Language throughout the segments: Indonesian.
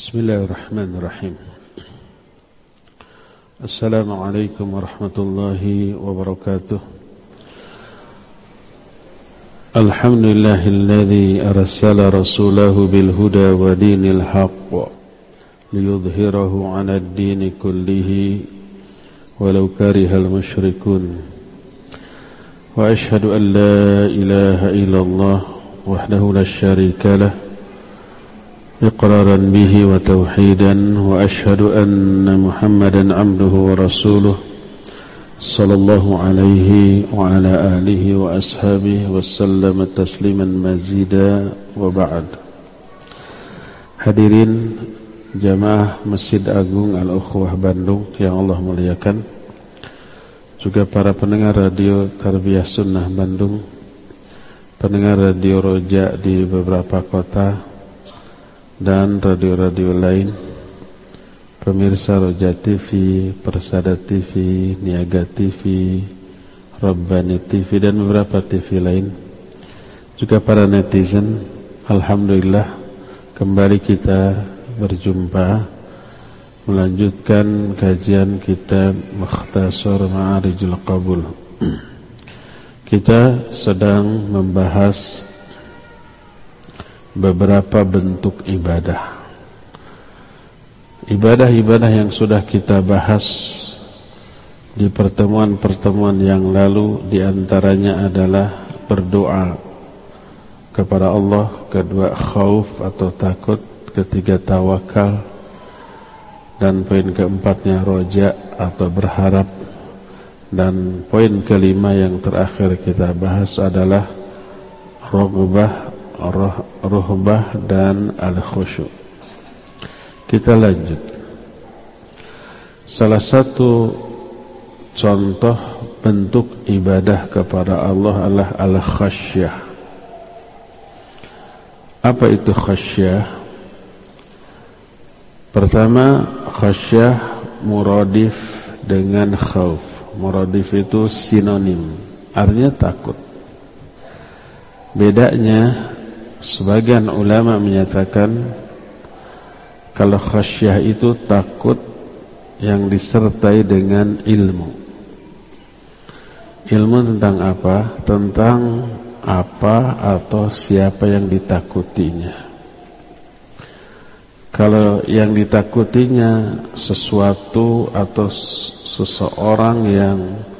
Bismillahirrahmanirrahim. Assalamualaikum warahmatullahi wabarakatuh. Alhamdulillahilladzi arsala rasulahu bil huda wa dinil haqq liyudhhirahu 'alad dini kullihi walau karihal musyrikun. Wa asyhadu an la ilaha illallah wahdahu la syarika lah إقرارا به وتوحيدا وأشهد أن محمدا عبده ورسوله صلى الله عليه وعلى آله وأصحابه وسلم تسليما مزيدا وبعد. Hadirin jamaah Masjid Agung Al-Ukhwah Bandung yang Allah muliakan, juga para pendengar radio Tarbiyah Sunnah Bandung, pendengar radio Roja di beberapa kota dan radio-radio lain, pemirsa Roja TV, Persada TV, Niaga TV, Rabbani TV dan beberapa TV lain, juga para netizen. Alhamdulillah kembali kita berjumpa melanjutkan kajian kitab Mukhtasar Ma'arijul Qabul. Kita sedang membahas beberapa bentuk ibadah. Ibadah-ibadah yang sudah kita bahas di pertemuan-pertemuan yang lalu, diantaranya adalah berdoa kepada Allah, kedua khauf atau takut, ketiga tawakal, dan poin keempatnya roja atau berharap, dan poin kelima yang terakhir kita bahas adalah ruhbah dan al-khusyu'. Kita lanjut. Salah satu contoh bentuk ibadah kepada Allah adalah al-khasyah. Apa itu khasyah? Pertama, khasyah muradif dengan khauf. Muradif itu sinonim, artinya takut. Bedanya, sebagian ulama menyatakan kalau khasyah itu takut yang disertai dengan ilmu. Ilmu tentang apa? Tentang apa atau siapa yang ditakutinya. Kalau yang ditakutinya sesuatu atau seseorang yang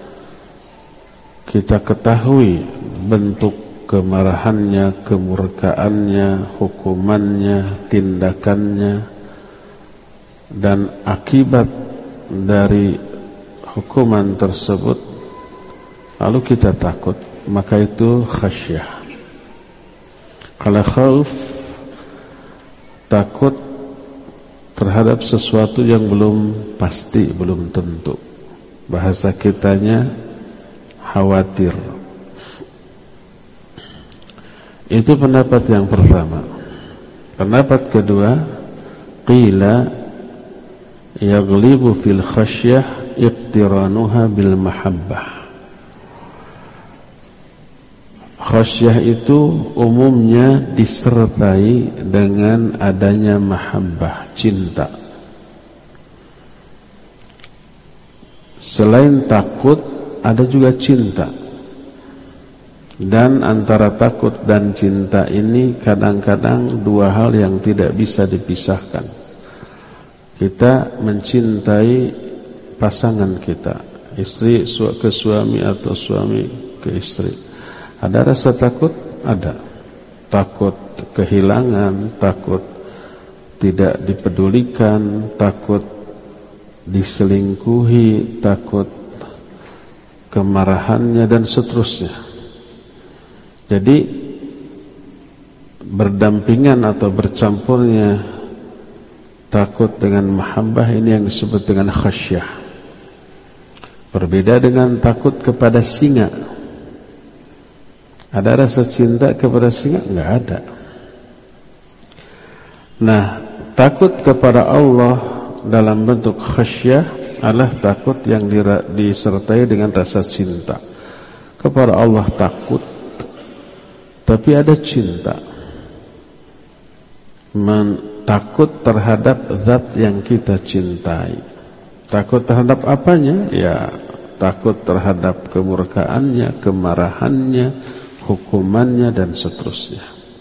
kita ketahui bentuk kemarahannya, kemurkaannya, hukumannya, tindakannya, dan akibat dari hukuman tersebut, lalu kita takut, maka itu khasyah. Kalau khauf, takut terhadap sesuatu yang belum pasti, belum tentu. Bahasa kitanya khawatir. Itu pendapat yang pertama. Pendapat kedua, qila yaghlibu fil khasyah iqtiranuha bil mahabbah. Khasyah itu umumnya disertai dengan adanya mahabbah, cinta. Selain takut, ada juga cinta. Dan antara takut dan cinta ini kadang-kadang dua hal yang tidak bisa dipisahkan. Kita mencintai pasangan kita, istri ke suami atau suami ke istri. Ada rasa takut? Ada. Takut kehilangan, takut tidak dipedulikan, takut diselingkuhi, takut kemarahannya dan seterusnya. Jadi berdampingan atau bercampurnya takut dengan mahabbah ini yang disebut dengan khasyah. Berbeda dengan takut kepada singa. Ada rasa cinta kepada singa? Enggak ada. Nah, takut kepada Allah dalam bentuk khasyah adalah takut yang disertai dengan rasa cinta. Kepada Allah takut, tapi ada cinta. Takut terhadap zat yang kita cintai. Takut terhadap apanya? Ya, takut terhadap kemurkaannya, kemarahannya, hukumannya, dan seterusnya.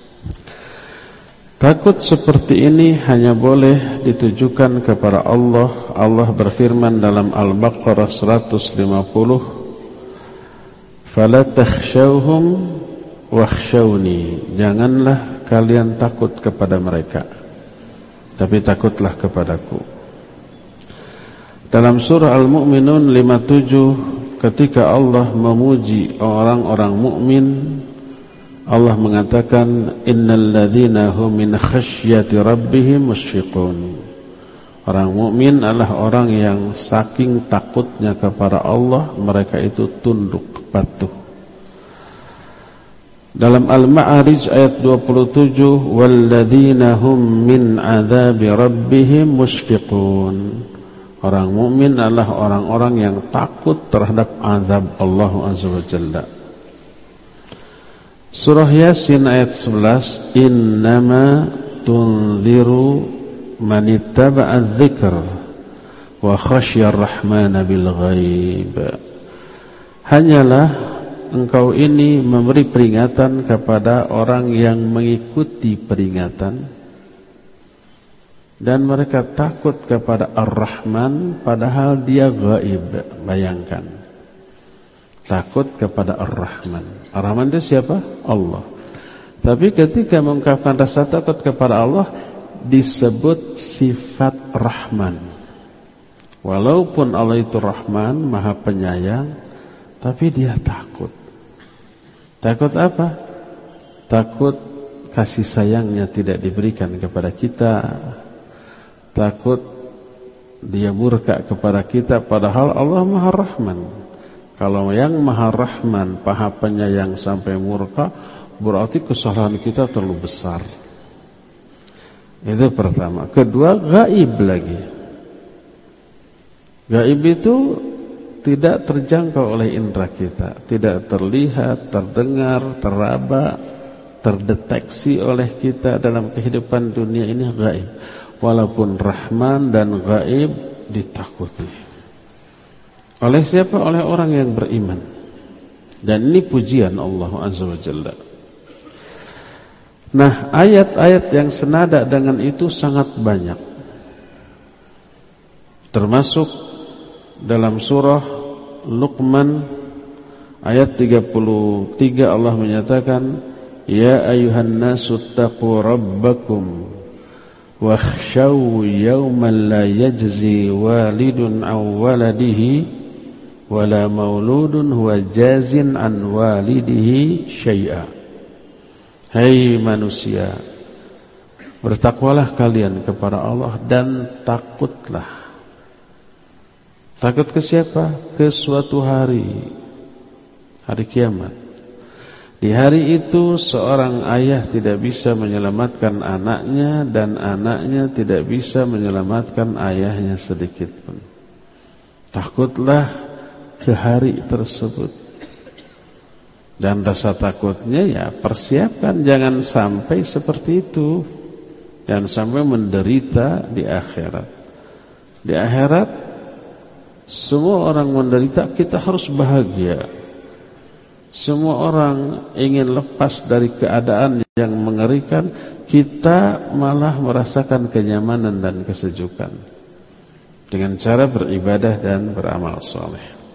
Takut seperti ini hanya boleh ditujukan kepada Allah. Allah berfirman dalam Al-Baqarah 150, "Fala takhshawhum wakhshawni." Janganlah kalian takut kepada mereka, tapi takutlah kepadaku. Dalam surah Al-Mu'minun 57, ketika Allah memuji orang-orang mukmin, Allah mengatakan, "Innal ladzina hum min khasyati rabbihim musyfiqun." Orang mukmin adalah orang yang saking takutnya kepada Allah, mereka itu tunduk patuh. Dalam Al-Ma'arij ayat 27, "Walladzina hum min 'adzabi rabbihim musyfiqun." Orang mukmin adalah orang-orang yang takut terhadap azab Allah Azza wa Jalla. Surah Yasin ayat 11, "Innama tunziru man ittaba'a adz-dzikr wa khasyar rahmana bil ghaib." Hanyalah engkau ini memberi peringatan kepada orang yang mengikuti peringatan dan mereka takut kepada Ar-Rahman padahal dia gaib. Bayangkan, takut kepada Ar-Rahman. Ar-Rahman itu siapa? Allah. Tapi ketika mengungkapkan rasa takut kepada Allah, disebut sifat Rahman. Walaupun Allah itu Rahman, Maha Penyayang, tapi dia takut. Takut apa? Takut kasih sayangnya tidak diberikan kepada kita. Takut dia murka kepada kita, padahal Allah Maha Rahman. Kalau yang Maha Rahman, Maha Penyayang sampai murka, berarti kesalahan kita terlalu besar. Itu pertama. Kedua, gaib lagi. Gaib itu tidak terjangkau oleh indera kita, tidak terlihat, terdengar, teraba, terdeteksi oleh kita dalam kehidupan dunia ini gaib. Walaupun Rahman dan gaib ditakuti. Oleh siapa? Oleh orang yang beriman. Dan ini pujian Allah Azza wa Jalla. Nah, ayat-ayat yang senada dengan itu sangat banyak. Termasuk dalam surah Luqman ayat 33 Allah menyatakan, "Ya ayuhan nasu taqu rabbakum wakhshaw yawman la yajzi walidun aw waladihi wala mauludun huwa jazin an walidihi syai'a." Hai manusia, bertakwalah kalian kepada Allah dan takutlah. Takut ke siapa? Ke suatu hari, hari kiamat. Di hari itu seorang ayah tidak bisa menyelamatkan anaknya dan anaknya tidak bisa menyelamatkan ayahnya sedikit pun. Takutlah ke hari tersebut. Dan rasa takutnya ya persiapkan, jangan sampai seperti itu. Jangan sampai menderita di akhirat. Di akhirat semua orang menderita, kita harus bahagia. Semua orang ingin lepas dari keadaan yang mengerikan, kita malah merasakan kenyamanan dan kesejukan dengan cara beribadah dan beramal saleh.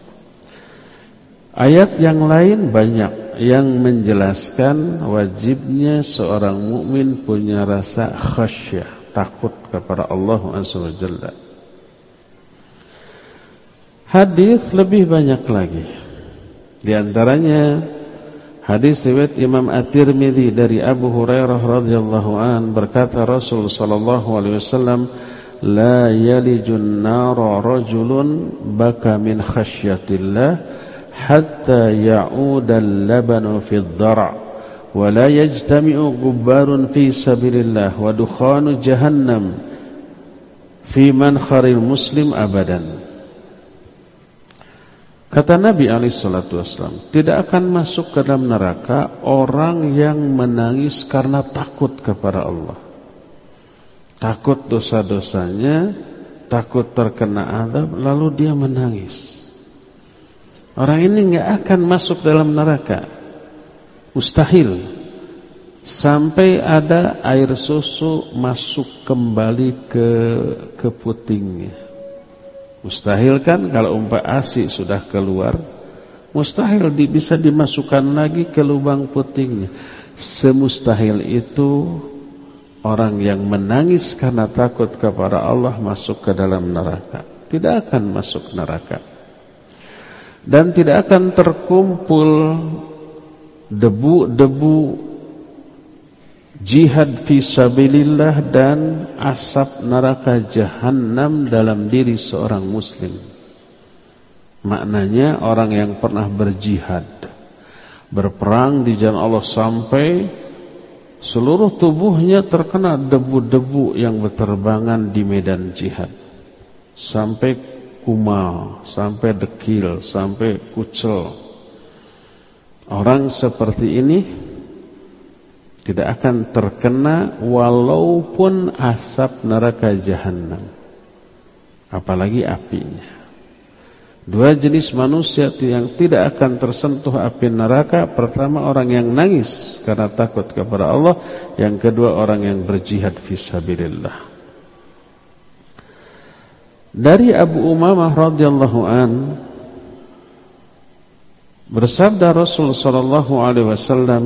Ayat yang lain banyak yang menjelaskan wajibnya seorang mukmin punya rasa khasyah, takut kepada Allah Azza wa Jalla. Hadis lebih banyak lagi. Di antaranya hadis riwayat Imam At-Tirmidzi dari Abu Hurairah radhiyallahu an, berkata Rasul sallallahu alaihi wasallam, "La yalijun nara rajulun baka min khasyatillah hatta ya'uda al-labanu fi ad-dar' wa la yajtami'u gubbarun fi sabilillah wa dukhanu jahannam fi mankharil muslim abadan." Kata Nabi SAW, tidak akan masuk ke dalam neraka orang yang menangis karena takut kepada Allah. takut dosa-dosanya, takut terkena azab, lalu dia menangis. Orang ini enggak akan masuk dalam neraka. Mustahil. Sampai ada air susu masuk kembali ke putingnya. Mustahil kan kalau ASI sudah keluar, mustahil bisa dimasukkan lagi ke lubang putingnya. Semustahil itu orang yang menangis karena takut kepada Allah masuk ke dalam neraka. Tidak akan masuk neraka. Dan tidak akan terkumpul debu-debu jihad fi sabilillah dan asap neraka jahanam dalam diri seorang muslim. Maknanya orang yang pernah berjihad, berperang di jalan Allah sampai seluruh tubuhnya terkena debu-debu yang berterbangan di medan jihad, sampai kumal, sampai dekil, sampai kucel. Orang seperti ini tidak akan terkena walaupun asap neraka jahanam, apalagi apinya. Dua jenis manusia yang tidak akan tersentuh api neraka. Pertama, orang yang nangis karena takut kepada Allah. Yang kedua, orang yang berjihad fisabilillah. Dari Abu Umamah radhiyallahu an, bersabda Rasul sallallahu alaihi wasallam,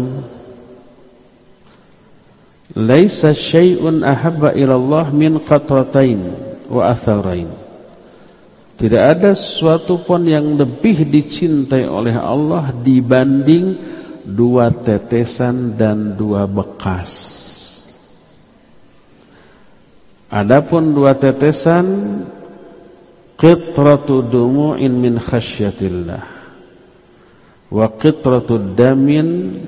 "Laisa syai'un ahabba ila Allah min qatratain wa atharain." Tidak ada sesuatu pun yang lebih dicintai oleh Allah dibanding dua tetesan dan dua bekas. Adapun dua tetesan, qitratu dumu'in min khasyatillah wa qitratu damin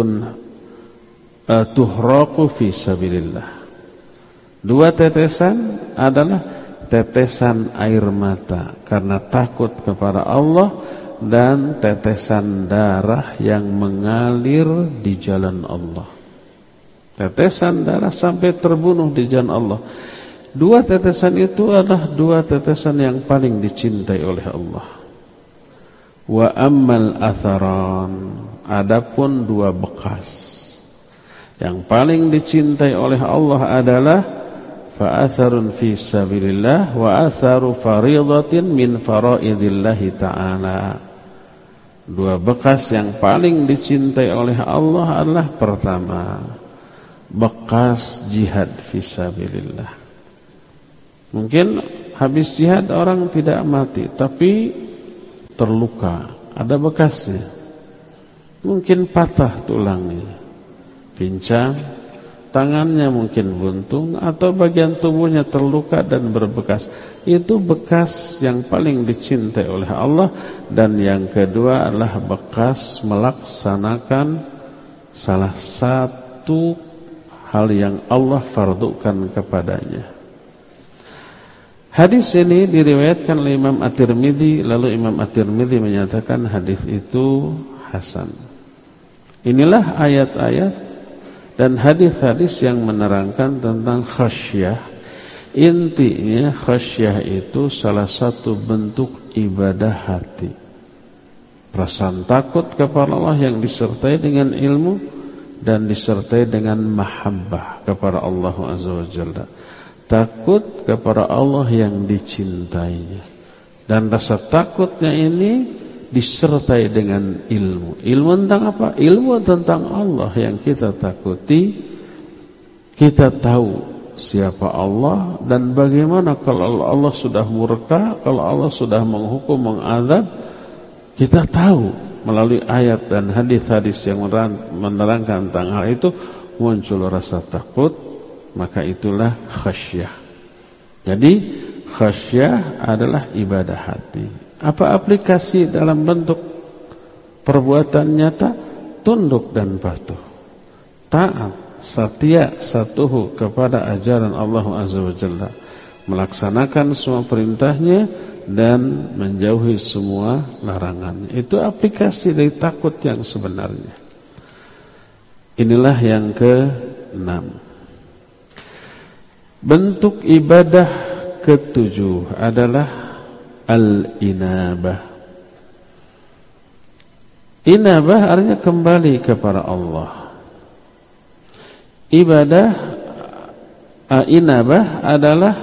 tuhraqu fi sabilillah. Dua tetesan adalah tetesan air mata karena takut kepada Allah, dan tetesan darah yang mengalir di jalan Allah. Tetesan darah sampai terbunuh di jalan Allah. Dua tetesan itu adalah dua tetesan yang paling dicintai oleh Allah. Wa ammal atharan, adapun dua bekas yang paling dicintai oleh Allah adalah fa atharun fi sabilillah wa atharu fariidatin min faraidillahi ta'ala. Dua bekas yang paling dicintai oleh Allah adalah pertama, bekas jihad fi sabilillah. Mungkin habis jihad orang tidak mati, tapi terluka, ada bekasnya. Mungkin patah tulangnya, pincang, tangannya mungkin buntung, atau bagian tubuhnya terluka dan berbekas. Itu bekas yang paling dicintai oleh Allah. Dan yang kedua adalah bekas melaksanakan salah satu hal yang Allah fardukan kepadanya. Hadis ini diriwayatkan oleh Imam At-Tirmidzi, lalu Imam At-Tirmidzi menyatakan hadis itu hasan. Inilah ayat-ayat dan hadis-hadis yang menerangkan tentang khasyah. Intinya khasyah itu salah satu bentuk ibadah hati. Perasaan takut kepada Allah yang disertai dengan ilmu dan disertai dengan mahabbah kepada Allah Azza wa Jalla. Takut kepada Allah yang dicintainya. Dan rasa takutnya ini disertai dengan ilmu. Ilmu tentang apa? Ilmu tentang Allah yang kita takuti. Kita tahu siapa Allah dan bagaimana kalau Allah sudah murka, kalau Allah sudah menghukum, mengazab. Kita tahu melalui ayat dan hadis-hadis yang menerangkan tentang hal itu, muncul rasa takut. Maka itulah khasyah. Jadi khasyah adalah ibadah hati. Apa aplikasi dalam bentuk perbuatan nyata? Tunduk dan patuh, taat, setia, satuhu kepada ajaran Allah Azza wa Jalla, melaksanakan semua perintahnya dan menjauhi semua larangannya. Itu aplikasi dari takut yang sebenarnya. Inilah yang ke-6. Bentuk ibadah ketujuh adalah al-inabah. Inabah artinya kembali kepada Allah. Inabah adalah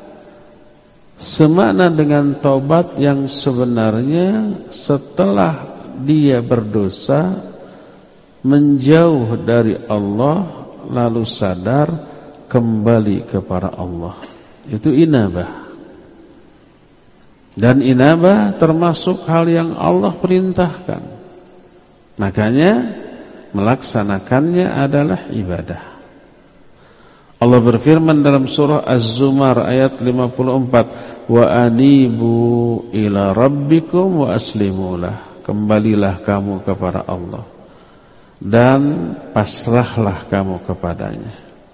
semakna dengan taubat yang sebenarnya setelah dia berdosa, menjauh dari Allah, lalu sadar kembali kepada Allah. Itu inabah. Dan inabah termasuk hal yang Allah perintahkan. Makanya melaksanakannya adalah ibadah. Allah berfirman dalam surah Az-Zumar ayat 54, wa anibu ila rabbikum wa aslimulah. Kembalilah kamu kepada Allah dan pasrahlah kamu kepadanya.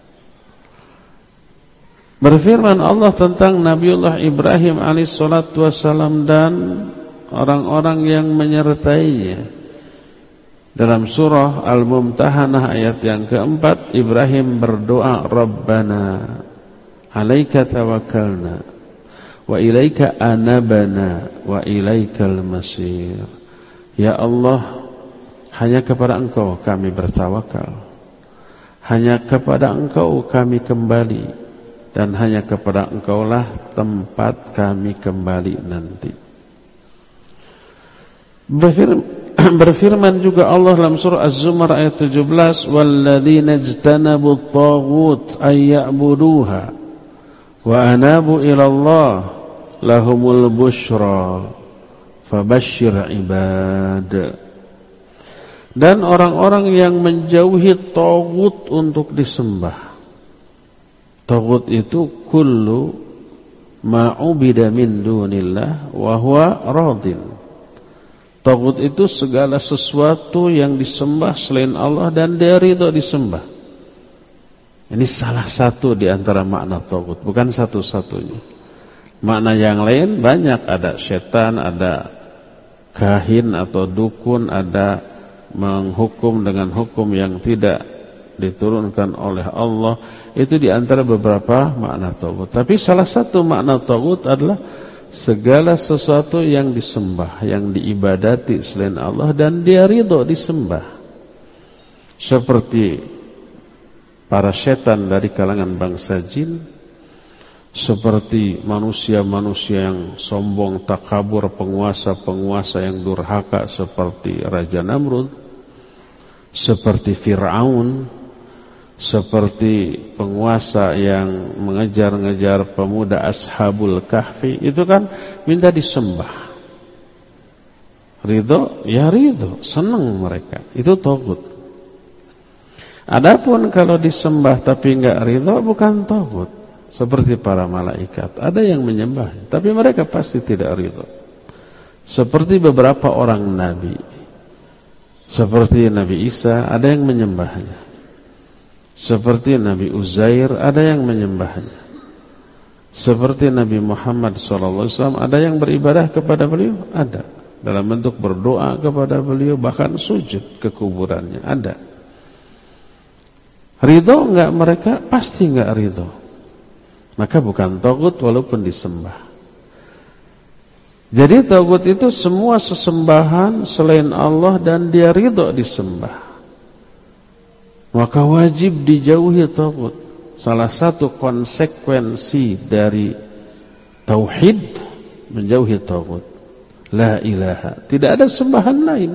Berfirman Allah tentang Nabiullah Ibrahim alaihissalatu wassalam dan orang-orang yang menyertainya. Dalam surah Al-Mumtahanah ayat yang keempat, Ibrahim berdoa, Rabbana alaika tawakkalna wa ilaika anabana wa ilaikal masir. Ya Allah, hanya kepada Engkau kami bertawakal, hanya kepada Engkau kami kembali, dan hanya kepada Engkaulah tempat kami kembali nanti. Berfirman juga Allah dalam surah Az-Zumar ayat 17, walladzina ijtanabu at-taghut ay ya'buduha wa anabu ila Allah lahumul busyra fabashshir ibad. Dan orang-orang yang menjauhi taghut untuk disembah. Taghut itu kullu ma'ubida min dunillah wa huwa radin. Taghut itu segala sesuatu yang disembah selain Allah dan dia ridha disembah. Ini salah satu di antara makna taghut, bukan satu-satunya. Makna yang lain banyak, ada setan, ada kahin atau dukun, ada menghukum dengan hukum yang tidak diturunkan oleh Allah. Itu di antara beberapa makna taghut. Tapi salah satu makna taghut adalah segala sesuatu yang disembah, yang diibadati selain Allah dan dia ridho disembah. Seperti para setan dari kalangan bangsa jin, seperti manusia-manusia yang sombong, takabur, penguasa-penguasa yang durhaka seperti Raja Namrud, seperti Fir'aun, seperti penguasa yang mengejar-ngejar pemuda Ashabul Kahfi. Itu kan minta disembah. Ridho, ya ridho, senang mereka. Itu taghut. Adapun kalau disembah tapi enggak ridho, bukan taghut. Seperti para malaikat, ada yang menyembah, tapi mereka pasti tidak ridho. Seperti beberapa orang nabi, seperti Nabi Isa, ada yang menyembahnya. Seperti Nabi Uzair, ada yang menyembahnya. Seperti Nabi Muhammad SAW, ada yang beribadah kepada beliau, ada. Dalam bentuk berdoa kepada beliau, bahkan sujud ke kuburannya, ada. Ridho enggak mereka? Pasti enggak ridho. Maka bukan taghut walaupun disembah. Jadi taghut itu semua sesembahan selain Allah dan dia ridho disembah. Maka wajib dijauhi taghut. Salah satu konsekuensi dari tauhid menjauhi taghut. La ilaha, tidak ada sembahan lain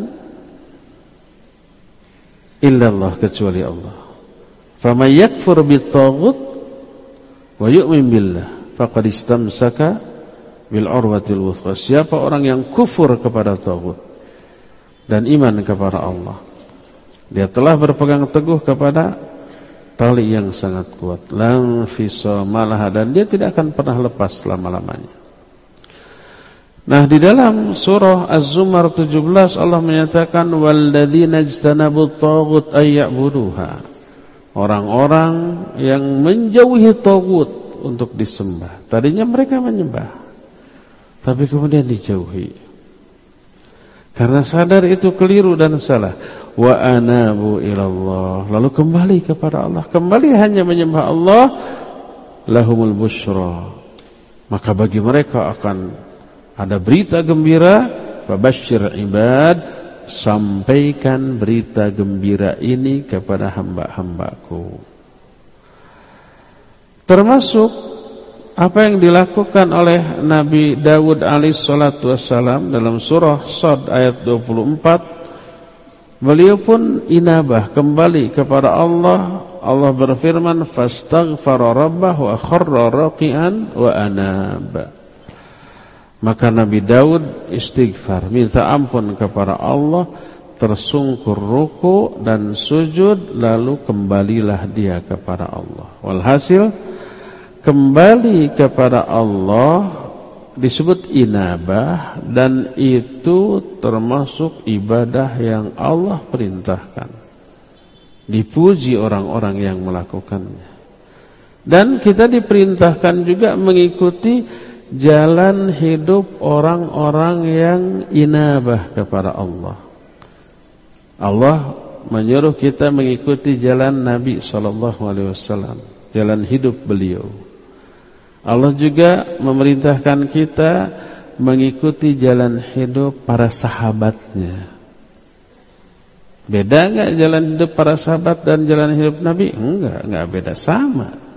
illallah, kecuali Allah. Faman yakfur bit-taghut wa yu'min billah faqad istamsaka bil urwatil wuthqa. Siapa orang yang kufur kepada taghut dan iman kepada Allah, dia telah berpegang teguh kepada tali yang sangat kuat, la fisamalah, dan dia tidak akan pernah lepas selama-lamanya. Nah, di dalam surah Az-Zumar 17 Allah menyatakan walladzina ijtanabut taghut ay ya'buduha. Orang-orang yang menjauhi taghut untuk disembah. Tadinya mereka menyembah, tapi kemudian dijauhi karena sadar itu keliru dan salah. Wa anabu ilallah, lalu kembali kepada Allah. Kembali hanya menyembah Allah, lahumul busyra. Maka bagi mereka akan ada berita gembira. Fabasyir ibad, sampaikan berita gembira ini kepada hamba-hambaku. Termasuk apa yang dilakukan oleh Nabi Dawud alaihissalatu wassalam dalam surah Shad ayat 24. Beliau pun inabah, kembali kepada Allah. Allah berfirman, fastaghfara rabbahu wa kharra raqi'an wa anab. Maka Nabi Daud istighfar, minta ampun kepada Allah, tersungkur ruku dan sujud, lalu kembalilah dia kepada Allah. Walhasil kembali kepada Allah disebut inabah, dan itu termasuk ibadah yang Allah perintahkan. Dipuji orang-orang yang melakukannya. Dan kita diperintahkan juga mengikuti jalan hidup orang-orang yang inabah kepada Allah. Allah menyuruh kita mengikuti jalan Nabi SAW, jalan hidup beliau. Allah juga memerintahkan kita mengikuti jalan hidup para sahabatnya. Beda enggak jalan hidup para sahabat dan jalan hidup Nabi? Enggak beda, sama.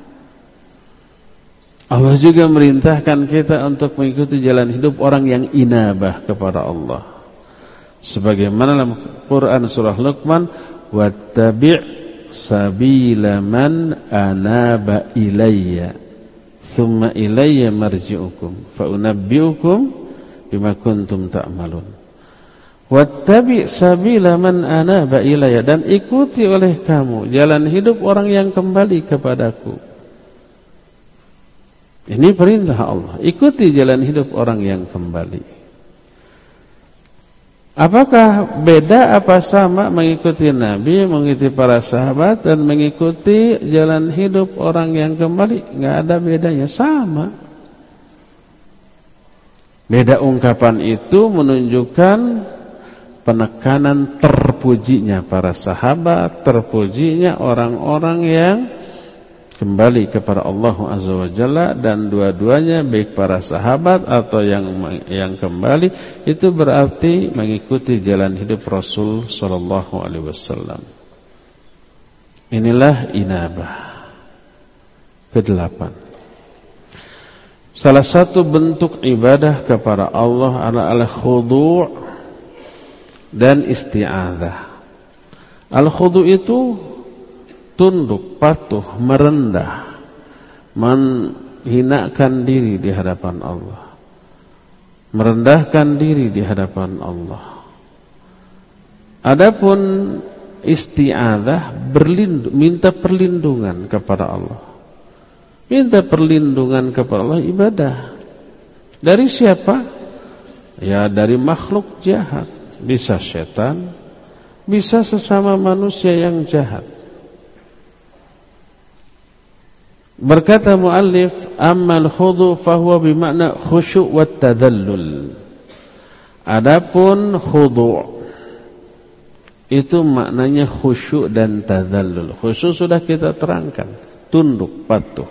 Allah juga merintahkan kita untuk mengikuti jalan hidup orang yang inabah kepada Allah. Sebagaimana dalam Quran surah Luqman, wattabi' sabila man anaba ilayya thumma ilayya marji'ukum fa unabbi'ukum bima kuntum ta'malun. Wattabi' sabila man anaba ilayya, dan ikuti oleh kamu jalan hidup orang yang kembali kepadaku. Ini perintah Allah, ikuti jalan hidup orang yang kembali. Apakah beda apa sama mengikuti Nabi, mengikuti para sahabat, dan mengikuti jalan hidup orang yang kembali? Nggak ada bedanya, sama. Beda ungkapan itu menunjukkan penekanan terpujinya para sahabat, terpujinya orang-orang yang kembali kepada Allah Azza wa Jalla, dan dua-duanya baik para sahabat atau yang kembali itu berarti mengikuti jalan hidup Rasul sallallahu alaihi wasallam. Inilah inabah ke-8. Salah satu bentuk ibadah kepada Allah adalah khudu' dan isti'adzah. Al-khudu' itu tunduk, patuh, merendah, menghinakan diri di hadapan Allah, merendahkan diri di hadapan Allah. Adapun isti'adzah, minta perlindungan kepada Allah. Minta perlindungan kepada Allah ibadah. Dari siapa? Ya dari makhluk jahat. Bisa setan, bisa sesama manusia yang jahat. Berkata muallif, ammal khudu fahuwa bimakna khusyu' wa tadallul. Adapun khudu' itu maknanya khusyuk dan tadallul. Khusyuk sudah kita terangkan, tunduk, patuh.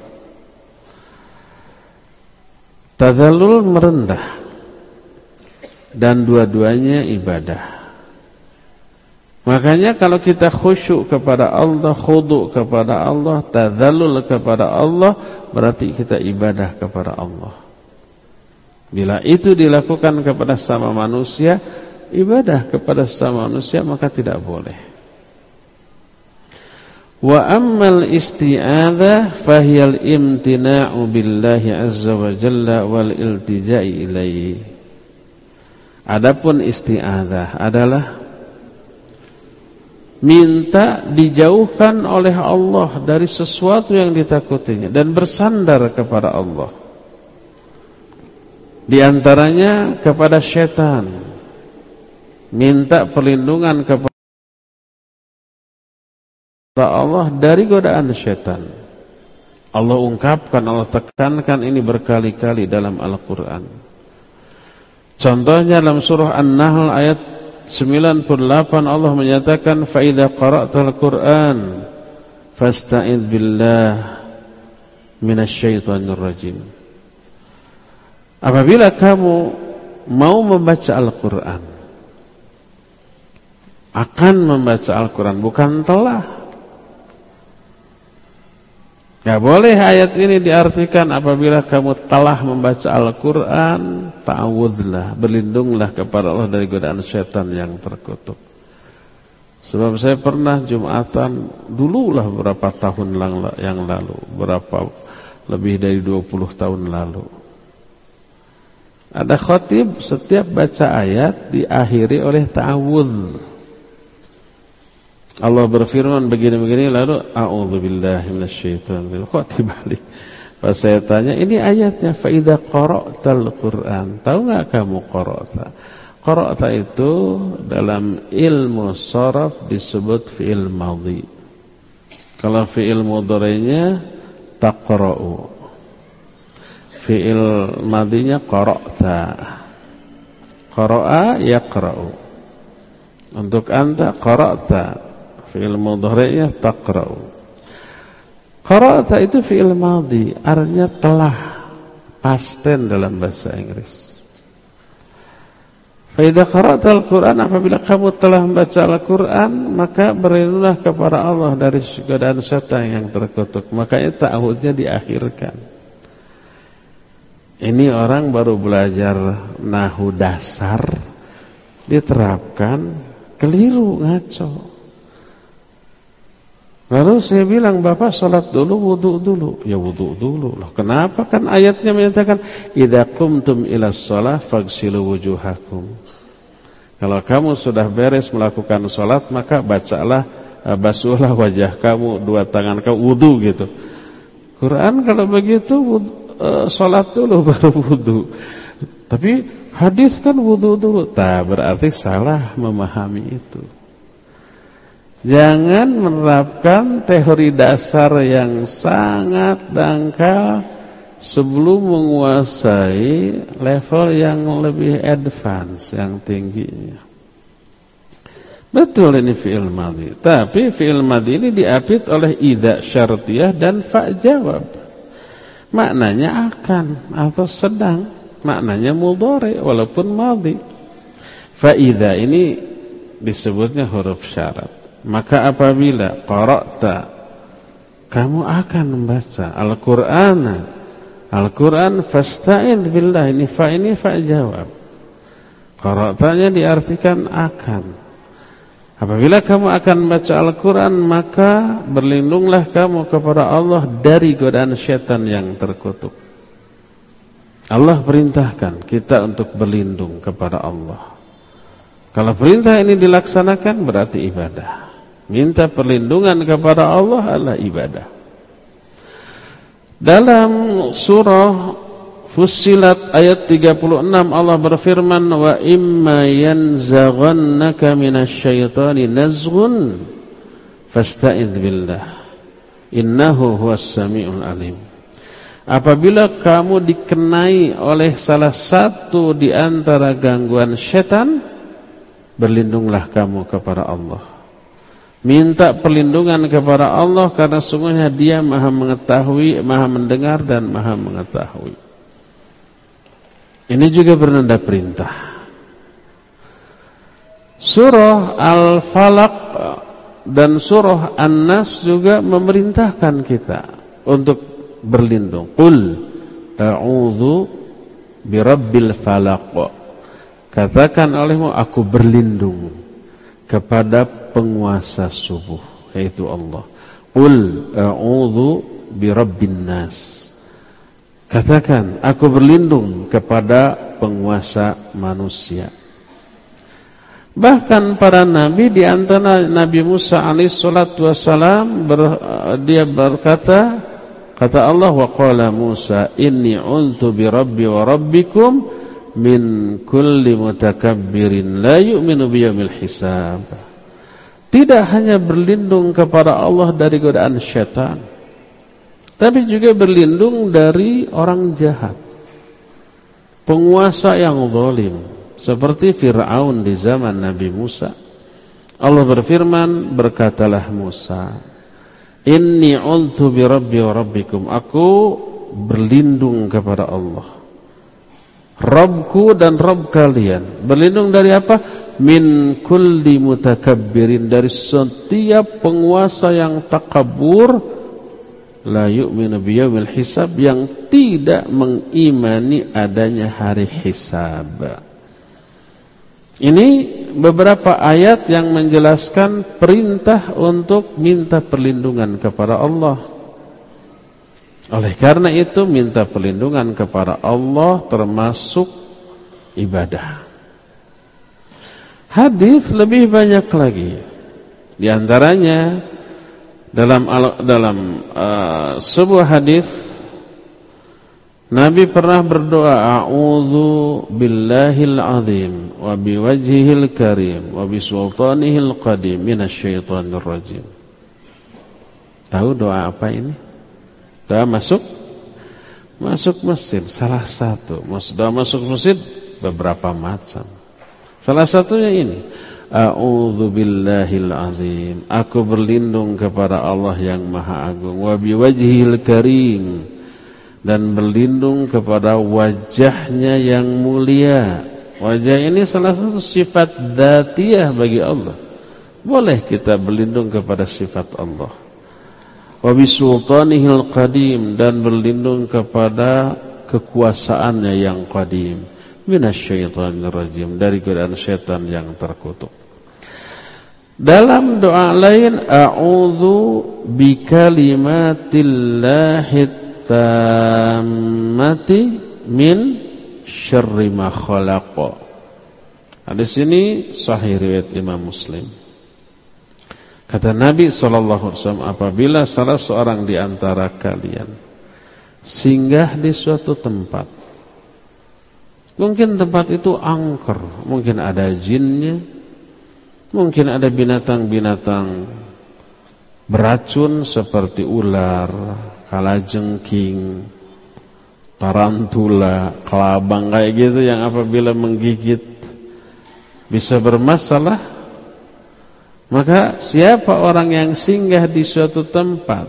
Tadallul merendah. Dan dua-duanya ibadah. Makanya kalau kita khusyuk kepada Allah, khudu' kepada Allah, tadallul kepada Allah, berarti kita ibadah kepada Allah. Bila itu dilakukan kepada sama manusia, ibadah kepada sama manusia, maka tidak boleh. Wa ammal isti'adzah fahiyal imtina'u billahi azza wa jalla wal iltija'i ilaihi. Adapun isti'adzah adalah minta dijauhkan oleh Allah dari sesuatu yang ditakutinya dan bersandar kepada Allah. Di antaranya kepada syaitan. Minta perlindungan kepada Allah dari godaan syaitan. Allah ungkapkan, Allah tekankan ini berkali-kali dalam Al-Quran. Contohnya dalam surah An-Nahl ayat 98 Allah menyatakan fa idza qara'tal Qur'an fasta'idz billah minasyaitonir rajim. Apabila kamu mau membaca Al-Qur'an, akan membaca Al-Qur'an, bukan telah. Gak boleh ayat ini diartikan apabila kamu telah membaca Al-Qur'an, ta'awudlah, berlindunglah kepada Allah dari godaan syaitan yang terkutuk. Sebab saya pernah Jumatan dululah beberapa tahun yang lalu, lebih dari 20 tahun lalu. Ada khatib setiap baca ayat diakhiri oleh ta'awudz. Allah berfirman begini-begini, lalu a'udzubillahi minasyaitonir rajim. Kok dibalik? Pas saya tanya, ini ayatnya fa idza qara'tal Qur'an. Tahu enggak kamu qara'ta? Qara'ta itu dalam ilmu sharaf disebut fi'il madhi. Kalau fi'il mudhari'nya taqra'u. Fi'il madhinya qara'ta. Qara'a yaqra'u. Untuk anta qara'ta. Fi'il mudhari'nya taqra'u. Qara'ta itu fi'il madhi, artinya telah, past tense dalam bahasa Inggris. Fa idza qara'tal Qur'an, apabila kamu telah membaca Al-Qur'an, maka berlindunglah kepada Allah dari godaan syaitan yang terkutuk. Makanya ta'awudnya diakhirkan. Ini orang baru belajar nahwu dasar, diterapkan keliru, ngaco. Lalu saya bilang, Bapak sholat dulu, wudu dulu. Ya wudu dulu. Loh, kenapa? Kan ayatnya menyatakan idza qumtum ilas shalah faghsilu wujuhakum. Kalau kamu sudah beres melakukan sholat, maka bacalah, basuhlah wajah kamu, dua tangan kamu, wudu gitu. Quran kalau begitu sholat dulu baru wudu. Tapi hadis kan wudu dulu. Berarti salah memahami itu. Jangan menerapkan teori dasar yang sangat dangkal sebelum menguasai level yang lebih advance, yang tingginya. Betul ini fi'il madhi. Tapi fi'il madhi ini diapit oleh idza syartiyah dan fa jawab. Maknanya akan atau sedang. Maknanya mudhari walaupun madhi. Fa idza ini disebutnya huruf syarat. Maka apabila qara'ta, kamu akan membaca Al-Qur'an fasta'idz billah. Ini fa jawab. Qara'tanya diartikan akan. Apabila kamu akan membaca Al-Qur'an, maka berlindunglah kamu kepada Allah dari godaan syaitan yang terkutuk. Allah perintahkan kita untuk berlindung kepada Allah. Kalau perintah ini dilaksanakan berarti ibadah. Minta perlindungan kepada Allah adalah ibadah. Dalam surah Fussilat ayat 36 Allah berfirman, wa imma yanzaghannaka minasyaitani nazghun fasta'idz billah innahu huwas samiul alim. Apabila kamu dikenai oleh salah satu di antara gangguan syaitan, berlindunglah kamu kepada Allah. Minta perlindungan kepada Allah karena sungguhnya Dia Maha mengetahui, Maha mendengar dan Maha mengetahui. Ini juga bernada perintah. Surah Al-Falaq dan surah An-Nas juga memerintahkan kita untuk berlindung. Qul a'udzu birabbil falaq. Katakan olehmu, aku berlindung kepada penguasa subuh, yaitu Allah. Qul a'udzu birabbin nas. Katakan, aku berlindung kepada penguasa manusia. Bahkan para nabi, di antara Nabi Musa alaihissalatu wassalam, dia berkata, kata Allah, wa qala Musa inni a'udzu birabbi wa rabbikum min kulli mutakabbirin la yu'minu biyaumil hisab. Tidak hanya berlindung kepada Allah dari godaan syaitan, tapi juga berlindung dari orang jahat, penguasa yang zalim, seperti Fir'aun di zaman Nabi Musa. Allah berfirman, berkatalah Musa, Inni a'udzu birabbi wa rabbikum. Aku berlindung kepada Allah, Rabbku dan Rabb kalian. Berlindung dari apa? Min kulli mutakabbirin, dari setiap penguasa yang takabur, la yu'minu biyaumil hisab, yang tidak mengimani adanya hari hisab. Ini beberapa ayat yang menjelaskan perintah untuk minta perlindungan kepada Allah. Oleh karena itu, minta perlindungan kepada Allah termasuk ibadah. Hadis lebih banyak lagi. Di antaranya dalam sebuah hadis Nabi pernah berdoa, a'udzu billahil azim wa biwajhihil karim wa bisultanihil qadim minasyaitonir rajim. Tahu doa apa ini? Doa masuk masjid. Salah satu doa masuk masjid beberapa macam. Salah satunya ini, a'udzu billahil azim, aku berlindung kepada Allah yang maha agung, wa biwajhihil karim, dan berlindung kepada wajahnya yang mulia. Wajah ini salah satu sifat dzatiyah bagi Allah. Boleh kita berlindung kepada sifat Allah. Wa bisultanihil qadim, dan berlindung kepada kekuasaannya yang qadim. Minasyaitonir rajim, dari godaan syaitan yang terkutuk. Dalam doa lain, a'udzu bikalimatillahi tammati min syarri ma khalaq. Hadis ini sahih riwayat Imam Muslim. Kata Nabi SAW, apabila salah seorang di antara kalian singgah di suatu tempat, mungkin tempat itu angker, mungkin ada jinnya, mungkin ada binatang-binatang beracun seperti ular, kalajengking, tarantula, kelabang kayak gitu yang apabila menggigit bisa bermasalah. Maka siapa orang yang singgah di suatu tempat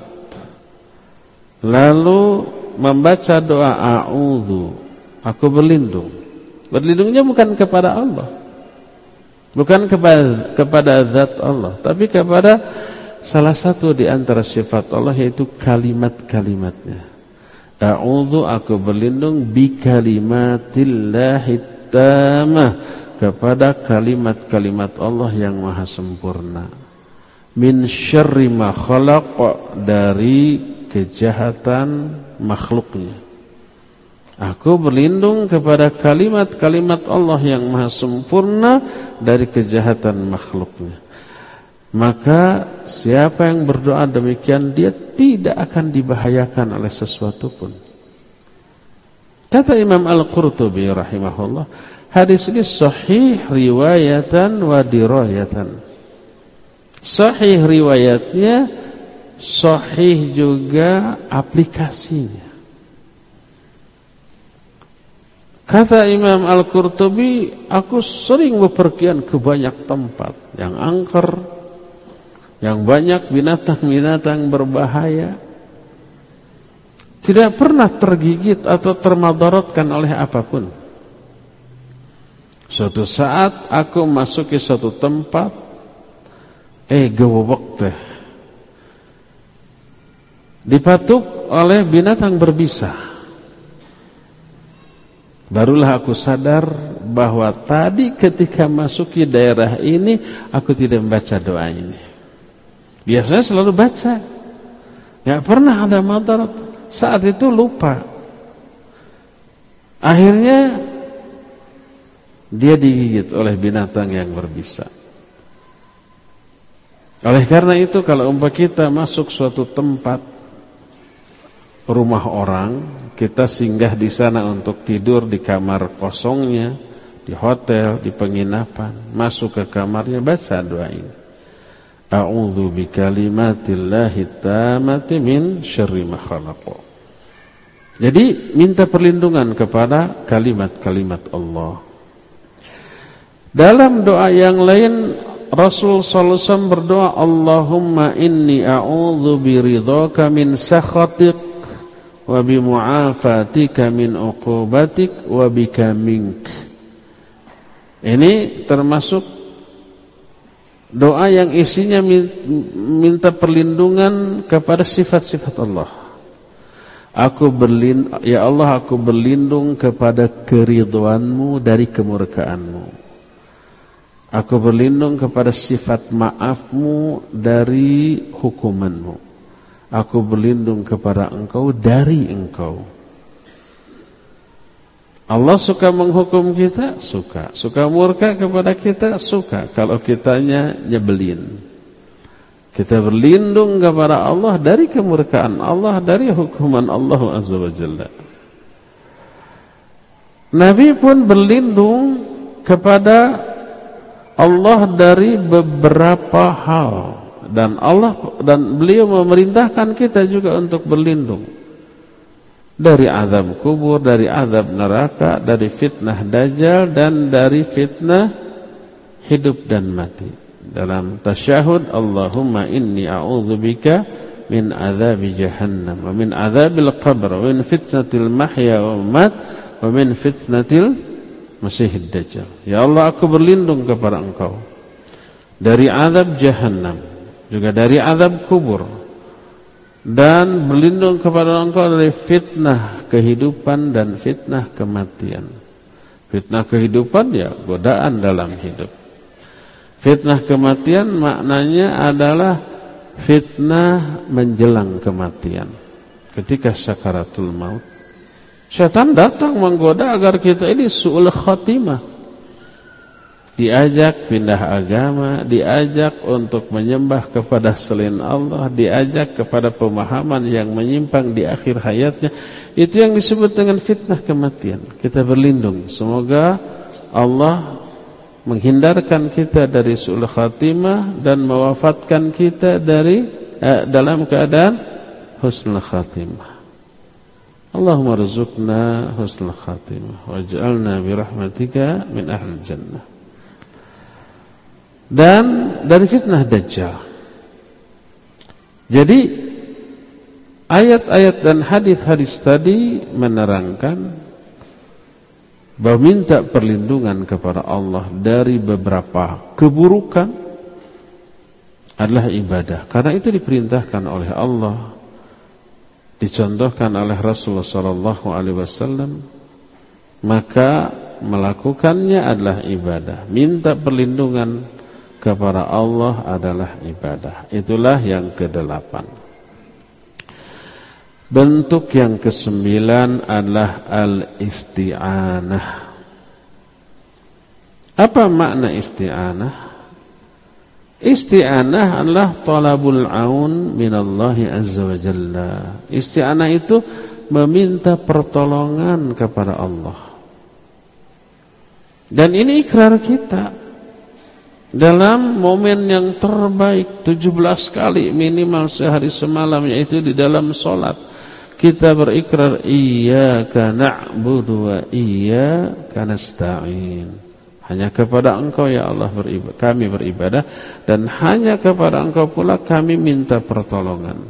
lalu membaca doa a'udzu, aku berlindung. Berlindungnya bukan kepada Allah, bukan kepada zat Allah, tapi kepada salah satu di antara sifat Allah, yaitu kalimat-kalimatnya. A'udzu, aku berlindung, bi kalimatillahi tammah, kepada kalimat-kalimat Allah yang maha sempurna. Min syarri ma khalaq, dari kejahatan makhluknya. Aku berlindung kepada kalimat-kalimat Allah yang maha sempurna dari kejahatan makhluknya. Maka siapa yang berdoa demikian, dia tidak akan dibahayakan oleh sesuatu pun. Kata Imam Al-Qurtubi rahimahullah, hadis ini sahih riwayatan wa dirayatan. Sahih riwayatnya, sahih juga aplikasinya. Kata Imam Al-Qurtubi, aku sering bepergian ke banyak tempat yang angker, yang banyak binatang-binatang berbahaya, tidak pernah tergigit atau termadaratkan oleh apapun. Suatu saat aku masuki suatu tempat, gewobok teh, dipatuk oleh binatang berbisa. Barulah aku sadar bahwa tadi ketika masuki daerah ini aku tidak membaca doa ini. Biasanya selalu baca, nggak pernah ada madarat. Saat itu lupa. Akhirnya dia digigit oleh binatang yang berbisa. Oleh karena itu, kalau umpama kita masuk suatu tempat, rumah orang, kita singgah di sana untuk tidur di kamar kosongnya, di hotel, di penginapan, masuk ke kamarnya, baca doa ini. A'udzu bikalimatillahi tammati min syarri ma khalaq. Jadi minta perlindungan kepada kalimat-kalimat Allah. Dalam doa yang lain, Rasul sallallahu alaihi wasallam berdoa, Allahumma inni a'udzu biridhaka min sakhatik wa bi mu'afatika min uqubatik wa bika mink. Ini termasuk doa yang isinya minta perlindungan kepada sifat-sifat Allah. Ya Allah, aku berlindung kepada keridhoanmu dari kemurkaanmu. Aku berlindung kepada sifat maafmu dari hukumanmu. Aku berlindung kepada engkau dari engkau. Allah suka menghukum kita? Suka. Suka murka kepada kita? Suka. Kalau kitanya nyebelin. Kita berlindung kepada Allah dari kemurkaan Allah, dari hukuman Allah Azza wa Jalla. Nabi pun berlindung kepada Allah dari beberapa hal, dan beliau memerintahkan kita juga untuk berlindung dari azab kubur, dari azab neraka, dari fitnah dajjal, dan dari fitnah hidup dan mati. Dalam tasyahud, Allahumma inni a'udzubika min azabi jahannam wa min azabil qabr wa min fitnatil mahya wa mamat wa min fitnatil masihid dajjal. Ya Allah, aku berlindung kepada engkau dari azab jahannam, juga dari azab kubur, dan berlindung kepada engkau dari fitnah kehidupan dan fitnah kematian. Fitnah kehidupan ya godaan dalam hidup. Fitnah kematian maknanya adalah fitnah menjelang kematian. Ketika sakaratul maut, syaitan datang menggoda agar kita ini su'ul khatimah. Diajak pindah agama, diajak untuk menyembah kepada selain Allah, diajak kepada pemahaman yang menyimpang di akhir hayatnya. Itu yang disebut dengan fitnah kematian. Kita berlindung, semoga Allah menghindarkan kita dari su'ul khatimah dan mewafatkan kita dalam keadaan husnul khatimah. Allahumma rizukna husnul khatimah waj'alna birahmatika min ahlil jannah. Dan dari fitnah dajjal. Jadi ayat-ayat dan hadis-hadis tadi menerangkan bahwa minta perlindungan kepada Allah dari beberapa keburukan adalah ibadah. Karena itu diperintahkan oleh Allah, dicontohkan oleh Rasulullah SAW, maka melakukannya adalah ibadah. Minta perlindungan kepada Allah adalah ibadah. Itulah yang ke-8. Bentuk yang ke-9 adalah al-isti'anah. Apa makna isti'anah? Isti'anah adalah talabul aun minallahi azza wa jalla. Isti'anah itu meminta pertolongan kepada Allah. Dan ini ikrar kita dalam momen yang terbaik, 17 kali minimal sehari semalam, yaitu di dalam sholat. Kita berikrar iyyaka na'budu wa iyyaka nasta'in. Hanya kepada engkau ya Allah kami beribadah, dan hanya kepada engkau pula kami minta pertolongan.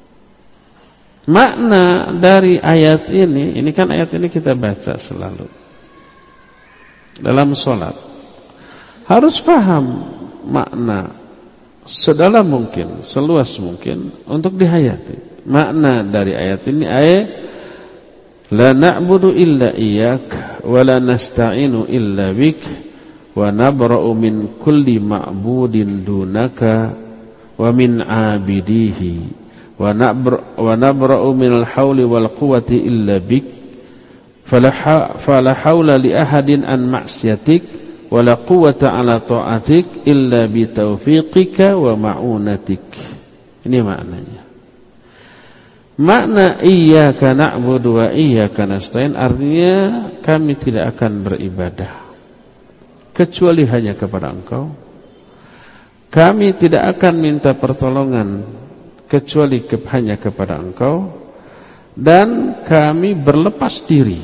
Makna dari ayat ini kan ayat ini kita baca selalu dalam sholat. Harus paham makna sedalam mungkin, seluas mungkin untuk dihayati. Makna dari ayat ini la na'budu illa iyyak wa la nasta'inu illa bik wa nabra'u min kulli ma'budin dunaka wa min 'abidihi wa nabra'u min al-hawli wal quwwati illa bik fala hawla li ahadin an ma'siyatik wa la quwwata 'ala ta'atik illa bi taufiqika wa ma'unatik. Ini maknanya. Makna iyyaka na'budu wa iyyaka nasta'in artinya kami tidak akan beribadah kecuali hanya kepada engkau. Kami tidak akan minta pertolongan kecuali hanya kepada engkau. Dan kami berlepas diri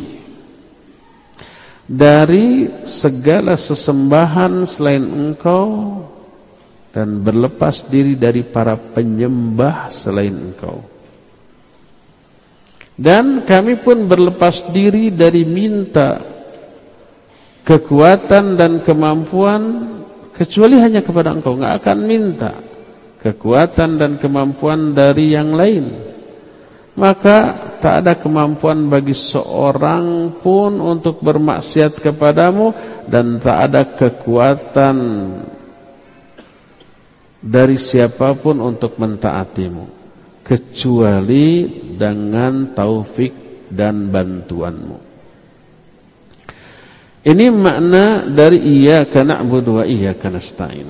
dari segala sesembahan selain engkau dan berlepas diri dari para penyembah selain Engkau. Dan kami pun berlepas diri dari minta kekuatan dan kemampuan kecuali hanya kepada Engkau. Enggak akan minta kekuatan dan kemampuan dari yang lain. Maka tak ada kemampuan bagi seorang pun untuk bermaksiat kepadamu, dan tak ada kekuatan dari siapapun untuk mentaatimu kecuali dengan taufik dan bantuanmu. Ini makna dari iyyaka na'budu wa iyyaka nasta'in.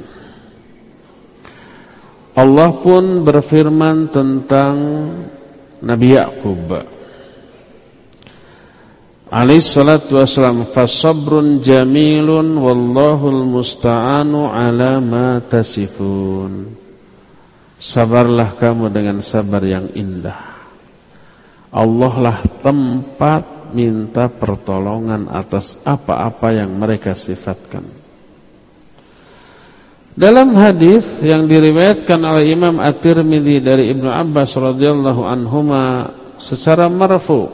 Allah pun berfirman tentang Nabi Ya'qub alaihi salatu wassalam, fasabrun jamilun wallahul musta'anu ala ma tasifun. Sabarlah kamu dengan sabar yang indah. Allah lah tempat minta pertolongan atas apa-apa yang mereka sifatkan. Dalam hadis yang diriwayatkan oleh Imam At-Tirmidzi dari Ibnu Abbas radhiyallahu anhuma secara marfu,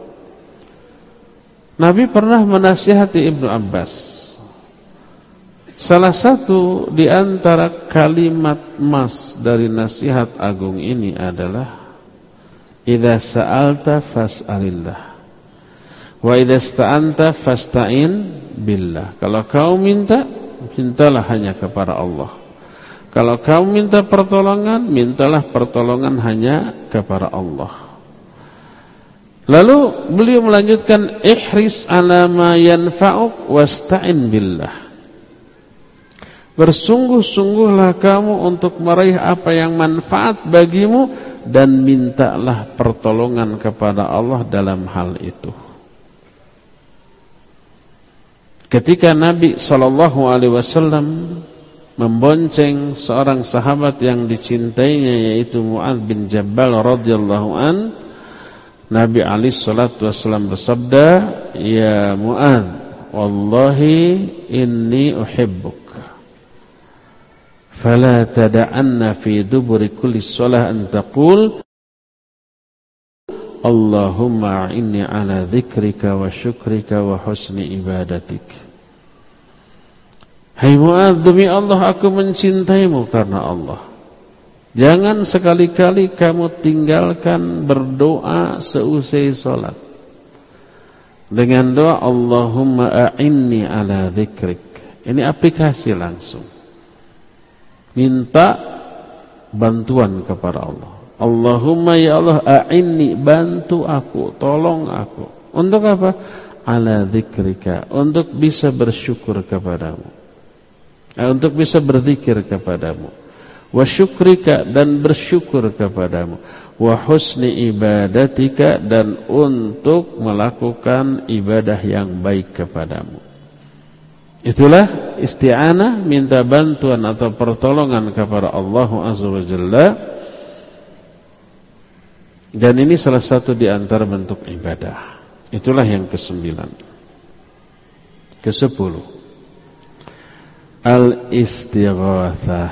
Nabi pernah menasihati Ibnu Abbas. Salah satu di antara kalimat emas dari nasihat agung ini adalah idza sa'alta fas'alillah wa idza ista'anta fasta'in billah. Kalau kau minta, mintalah hanya kepada Allah. Kalau kau minta pertolongan, mintalah pertolongan hanya kepada Allah. Lalu beliau melanjutkan, ihris ala ma yanfa'uk wasta'in billah. Bersungguh-sungguhlah kamu untuk meraih apa yang manfaat bagimu, dan mintalah pertolongan kepada Allah dalam hal itu. Ketika Nabi SAW membonceng seorang sahabat yang dicintainya, yaitu Mu'adz bin Jabal radhiyallahu an, Nabi SAW bersabda, ya Mu'adz, wallahi inni uhibbuk, fala tada'anna fi duburi kulli shalah an taqul Allahumma inni ala dzikrika wa syukrika wa husni ibadatik. Hai Mu'adz, demi Allah aku mencintaimu karena Allah. Jangan sekali-kali kamu tinggalkan berdoa seusai salat dengan doa Allahumma a'inni ala dzikrik. Ini aplikasi langsung. Minta bantuan kepada Allah. Allahumma ya Allah a'inni, bantu aku, tolong aku. Untuk apa? Ala dzikrika, untuk bisa bersyukur kepadamu, untuk bisa berzikir kepadamu. Wa syukrika, dan bersyukur kepadamu. Wa husni ibadatika, dan untuk melakukan ibadah yang baik kepadamu. Itulah isti'anah, minta bantuan atau pertolongan kepada Allah Azza wa Jalla. Dan ini salah satu di antara bentuk ibadah. Itulah yang ke-9. Ke-10, al-istighatsah.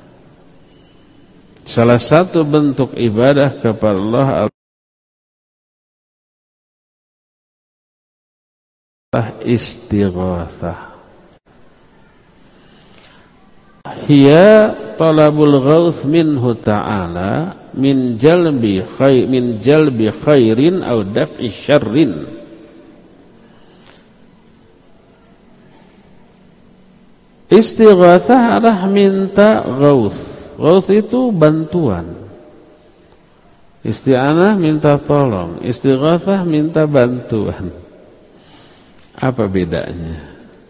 Salah satu bentuk ibadah kepada Allah adalah istighatsah. Hiya talabul ghauth minhu ta'ala min jalbi khairin aw daf'i syarrin. Istighatsah adalah minta ghauth. Ghauth itu bantuan. Isti'anah minta tolong, istighatsah minta bantuan. Apa bedanya?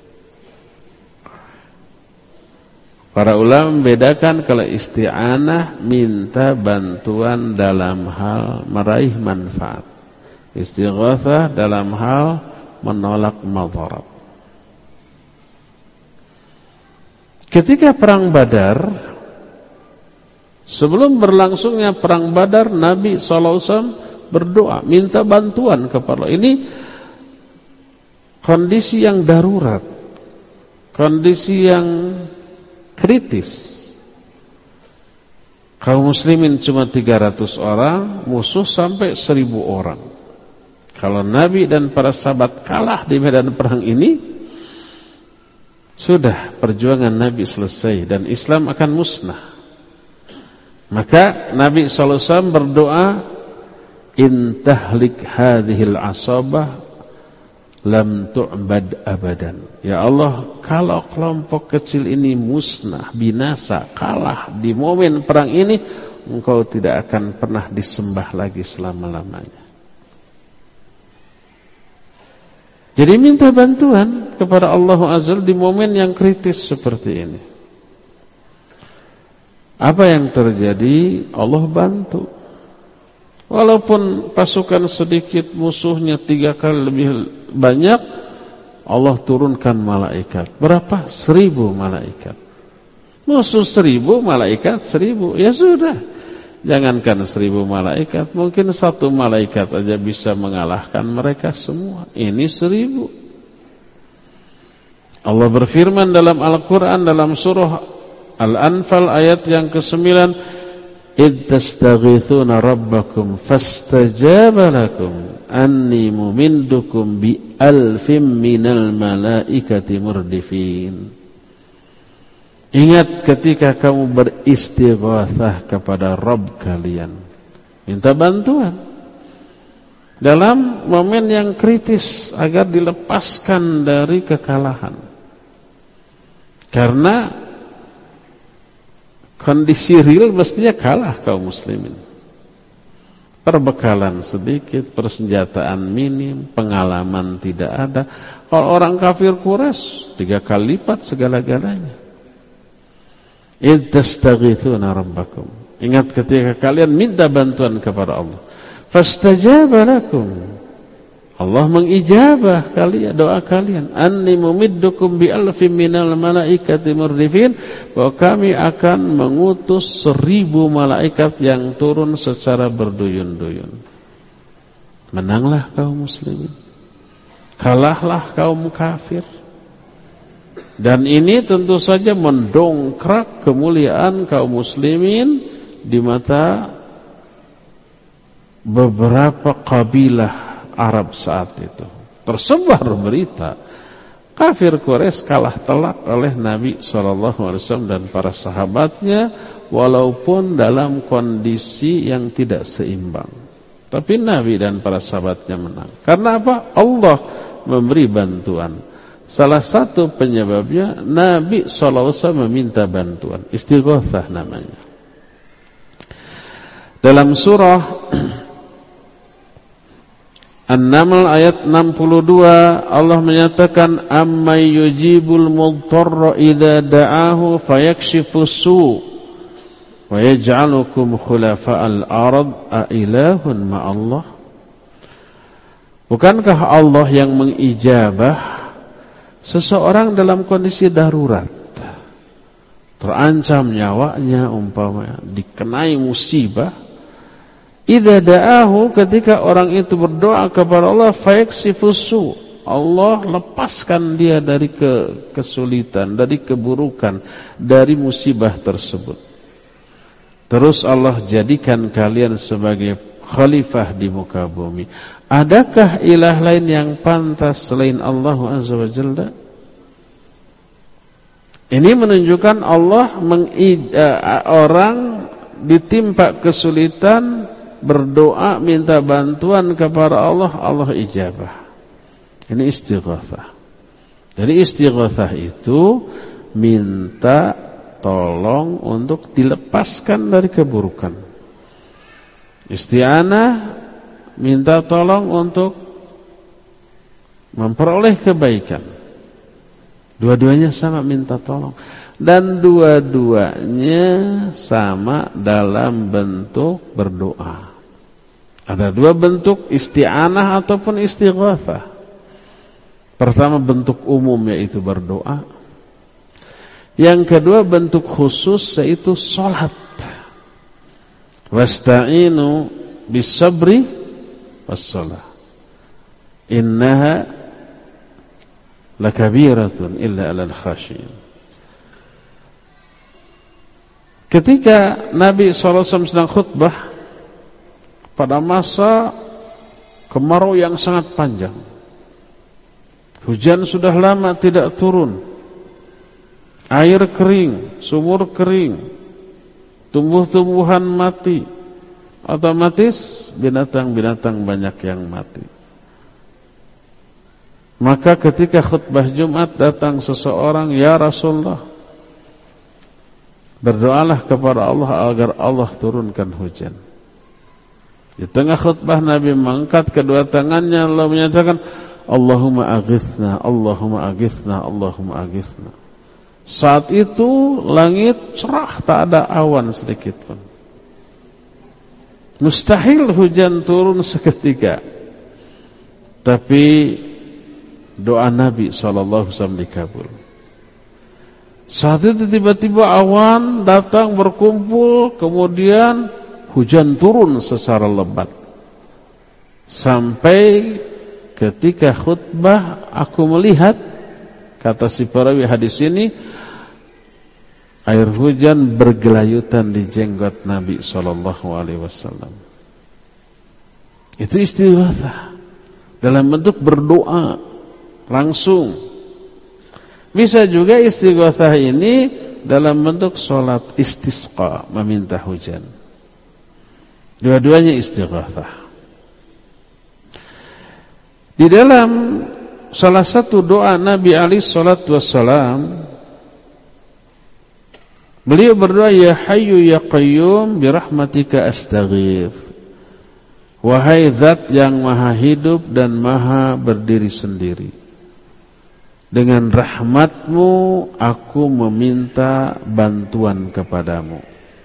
Para ulama membedakan kalau isti'anah minta bantuan dalam hal meraih manfaat, istighatsah dalam hal menolak madarat. Ketika perang Badar, sebelum berlangsungnya perang Badar, Nabi SAW berdoa, minta bantuan kepada Allah. Ini kondisi yang darurat, kondisi yang kritis. Kaum muslimin cuma 300 orang, musuh sampai 1000 orang. Kalau Nabi dan para sahabat kalah di medan perang ini, sudah perjuangan Nabi selesai dan Islam akan musnah. Maka Nabi SAW berdoa, in tahlik hadhil asabah lam tu'bad abadan. Ya Allah, kalau kelompok kecil ini musnah, binasa, kalah di momen perang ini, Engkau tidak akan pernah disembah lagi selama-lamanya. Jadi minta bantuan kepada Allah Azza di momen yang kritis seperti ini. Apa yang terjadi? Allah bantu. Walaupun pasukan sedikit, musuhnya 3 kali lebih banyak, Allah turunkan malaikat. Berapa? 1000 malaikat. Musuh 1000, malaikat 1000. Ya sudah, jangankan 1000 malaikat, mungkin 1 malaikat aja bisa mengalahkan mereka semua. Ini 1000. Allah berfirman dalam Al-Quran, dalam surah Al-Anfal ayat yang ke-9, إِذْ تَسْتَغِيثُونَ رَبَّكُمْ فَاسْتَجَابَ لَكُمْ أَنِّي مُمِدُّكُمْ بِأَلْفٍ مِّنَ الْمَلَائِكَةِ مُرْدِفِينَ. Ingat ketika kamu beristighatsah kepada Rabb kalian, minta bantuan dalam momen yang kritis agar dilepaskan dari kekalahan. Karena kondisi real mestinya kalah kaum muslimin. Perbekalan sedikit, persenjataan minim, pengalaman tidak ada. Kalau orang kafir Quraisy 3 kali lipat segala-galanya. Idh tastaghithuna rabbakum. Ingat ketika kalian minta bantuan kepada Allah. Fastajaba lakum. Allah mengijabah kalian, doa kalian. Anni mumiddukum bi alfin minal malaikati murdifin. Bahwa kami akan mengutus 1000 malaikat yang turun secara berduyun-duyun. Menanglah kaum muslimin, kalahlah kaum kafir. Dan ini tentu saja mendongkrak kemuliaan kaum muslimin di mata beberapa kabilah Arab saat itu. Tersebar berita kafir Quraisy kalah telak oleh Nabi SAW dan para sahabatnya, walaupun dalam kondisi yang tidak seimbang. Tapi Nabi dan para sahabatnya menang. Karena apa? Allah memberi bantuan. Salah satu penyebabnya Nabi SAW meminta bantuan. Istighatsah namanya. Dalam surah An-Naml ayat 62 Allah menyatakan ammay yujibul mudtarra idza da'ahu fayakshifus su' wa yaj'alukum khulafa'al ard a ilahun ma'allah. Bukankah Allah yang mengijabah seseorang dalam kondisi darurat, terancam nyawanya, umpamanya dikenai musibah, idza da'ahu, ketika orang itu berdoa kepada Allah, fayaksifusu, Allah lepaskan dia dari kesulitan, dari keburukan, dari musibah tersebut. Terus Allah jadikan kalian sebagai khalifah di muka bumi. Adakah ilah lain yang pantas selain Allah Azza wa Jalla? Ini menunjukkan Allah orang ditimpa kesulitan, berdoa minta bantuan kepada Allah, Allah ijabah. Ini istighatsah. Jadi istighatsah itu minta tolong untuk dilepaskan dari keburukan. Isti'anah minta tolong untuk memperoleh kebaikan. Dua-duanya sama minta tolong. Dan dua-duanya sama dalam bentuk berdoa. Ada 2 bentuk, isti'anah ataupun istighatsah. Pertama bentuk umum yaitu berdoa. Yang kedua bentuk khusus yaitu salat. Wasta'inu bis-sabri was-shalah. Innaha lakabiratun illa 'alal khashiyin. Ketika Nabi SAW sedang khutbah pada masa kemarau yang sangat panjang, hujan sudah lama tidak turun, air kering, sumur kering, tumbuh-tumbuhan mati, otomatis binatang-binatang banyak yang mati. Maka ketika khutbah Jumat datang seseorang, "Ya Rasulullah, berdoalah kepada Allah agar Allah turunkan hujan." Di tengah khutbah Nabi mengangkat kedua tangannya lalu menyatakan, "Allahumma aghithna, Allahumma aghithna, Allahumma aghithna." Saat itu langit cerah, tak ada awan sedikit pun. Mustahil hujan turun seketika. Tapi doa Nabi SAW dikabul. Saat itu tiba-tiba awan datang berkumpul, kemudian hujan turun secara lebat. Sampai ketika khutbah aku melihat, kata si perawi hadis ini, air hujan bergelayutan di jenggot Nabi SAW. Itu istighatsah dalam bentuk berdoa langsung. Bisa juga istighatsah ini dalam bentuk sholat istisqa, meminta hujan. Dua-duanya istighatsah. Di dalam salah satu doa Nabi alaihi salatu wassalam, beliau berdoa, "Ya Hayyu ya Qayyum birahmatika astaghith." Wahai Zat yang maha hidup dan maha berdiri sendiri, dengan rahmatmu aku meminta bantuan kepadamu.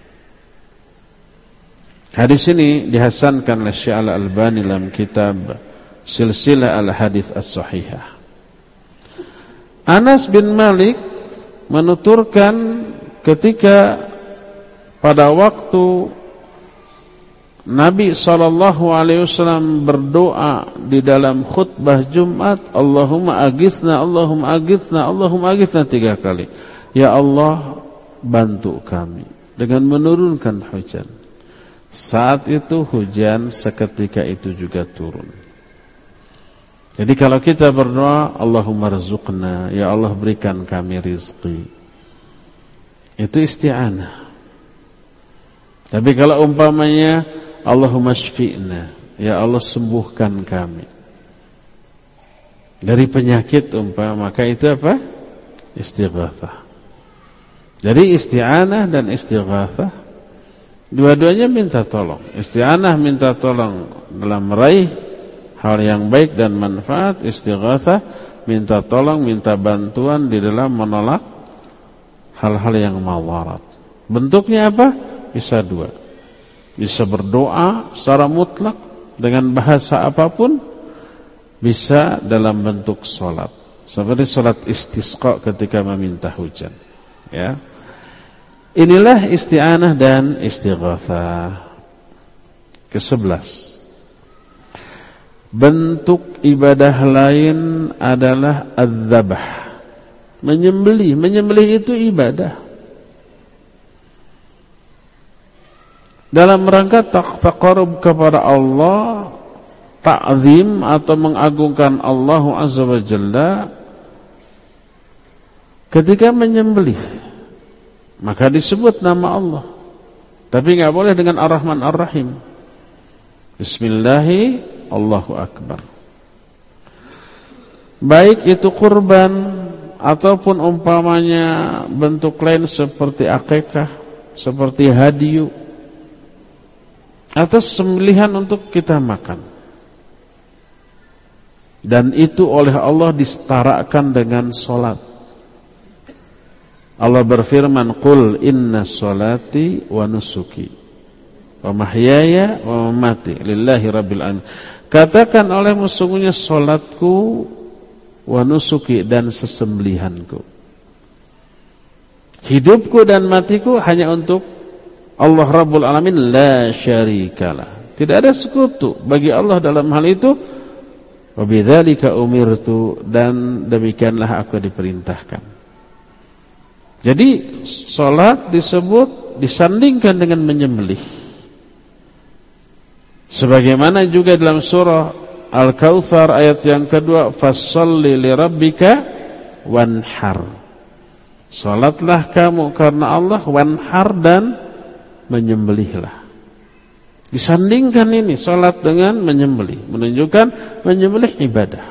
Hadis ini dihasankan oleh Syekh Al-Albani dalam kitab Silsilah Al-Hadits As-Sahihah. Anas bin Malik menuturkan ketika pada waktu Nabi SAW berdoa di dalam khutbah Jumat, "Allahumma aghithna, Allahumma aghithna, Allahumma aghithna" 3 kali. Ya Allah, bantu kami dengan menurunkan hujan. Saat itu hujan seketika itu juga turun. Jadi kalau kita berdoa, Allahumma rzuqna, ya Allah berikan kami rizki, itu isti'anah. Tapi kalau umpamanya Allahumma shfi'na, ya Allah sembuhkan kami dari penyakit maka itu apa? Istighatsah. Jadi isti'anah dan istighatsah dua-duanya minta tolong. Isti'anah minta tolong dalam meraih hal yang baik dan manfaat. Istighatsah minta tolong, minta bantuan di dalam menolak hal-hal yang madarat. Bentuknya apa? Bisa dua. Bisa berdoa secara mutlak dengan bahasa apapun, bisa dalam bentuk sholat, seperti sholat istisqa ketika meminta hujan. Ya, inilah isti'anah dan istighatsah. Ke-11, bentuk ibadah lain adalah adzabah, menyembelih. Menyembelih itu ibadah. Dalam rangka taqarrub kepada Allah, ta'zim atau mengagungkan Allah Azza wa Jalla, ketika menyembelih maka disebut nama Allah. Tapi enggak boleh dengan Ar-Rahman Ar-Rahim. Bismillahi Allahu Akbar. Baik itu kurban ataupun umpamanya bentuk lain seperti akikah, seperti hadiyu, atau sembelihan untuk kita makan. Dan itu oleh Allah disetarakan dengan solat. Allah berfirman, "Qul inna solati wa nusuki wa mahyaya wa mamati lillahi rabbil alamin." Katakan olehmu, sesungguhnya solatku, wa nusuki, dan sesembelihanku, hidupku dan matiku hanya untuk Allah Rabbul Alamin, la syarikalah. Tidak ada sekutu bagi Allah dalam hal itu. Wa bidzalika umirtu, dan demikianlah aku diperintahkan. Jadi salat disebut disandingkan dengan menyembelih. Sebagaimana juga dalam surah Al-Kautsar ayat yang kedua, fasholli lirabbika wanhar. Salatlah kamu karena Allah, wanhar, dan menyembelihlah. Disandingkan ini salat dengan menyembelih, menunjukkan menyembelih ibadah.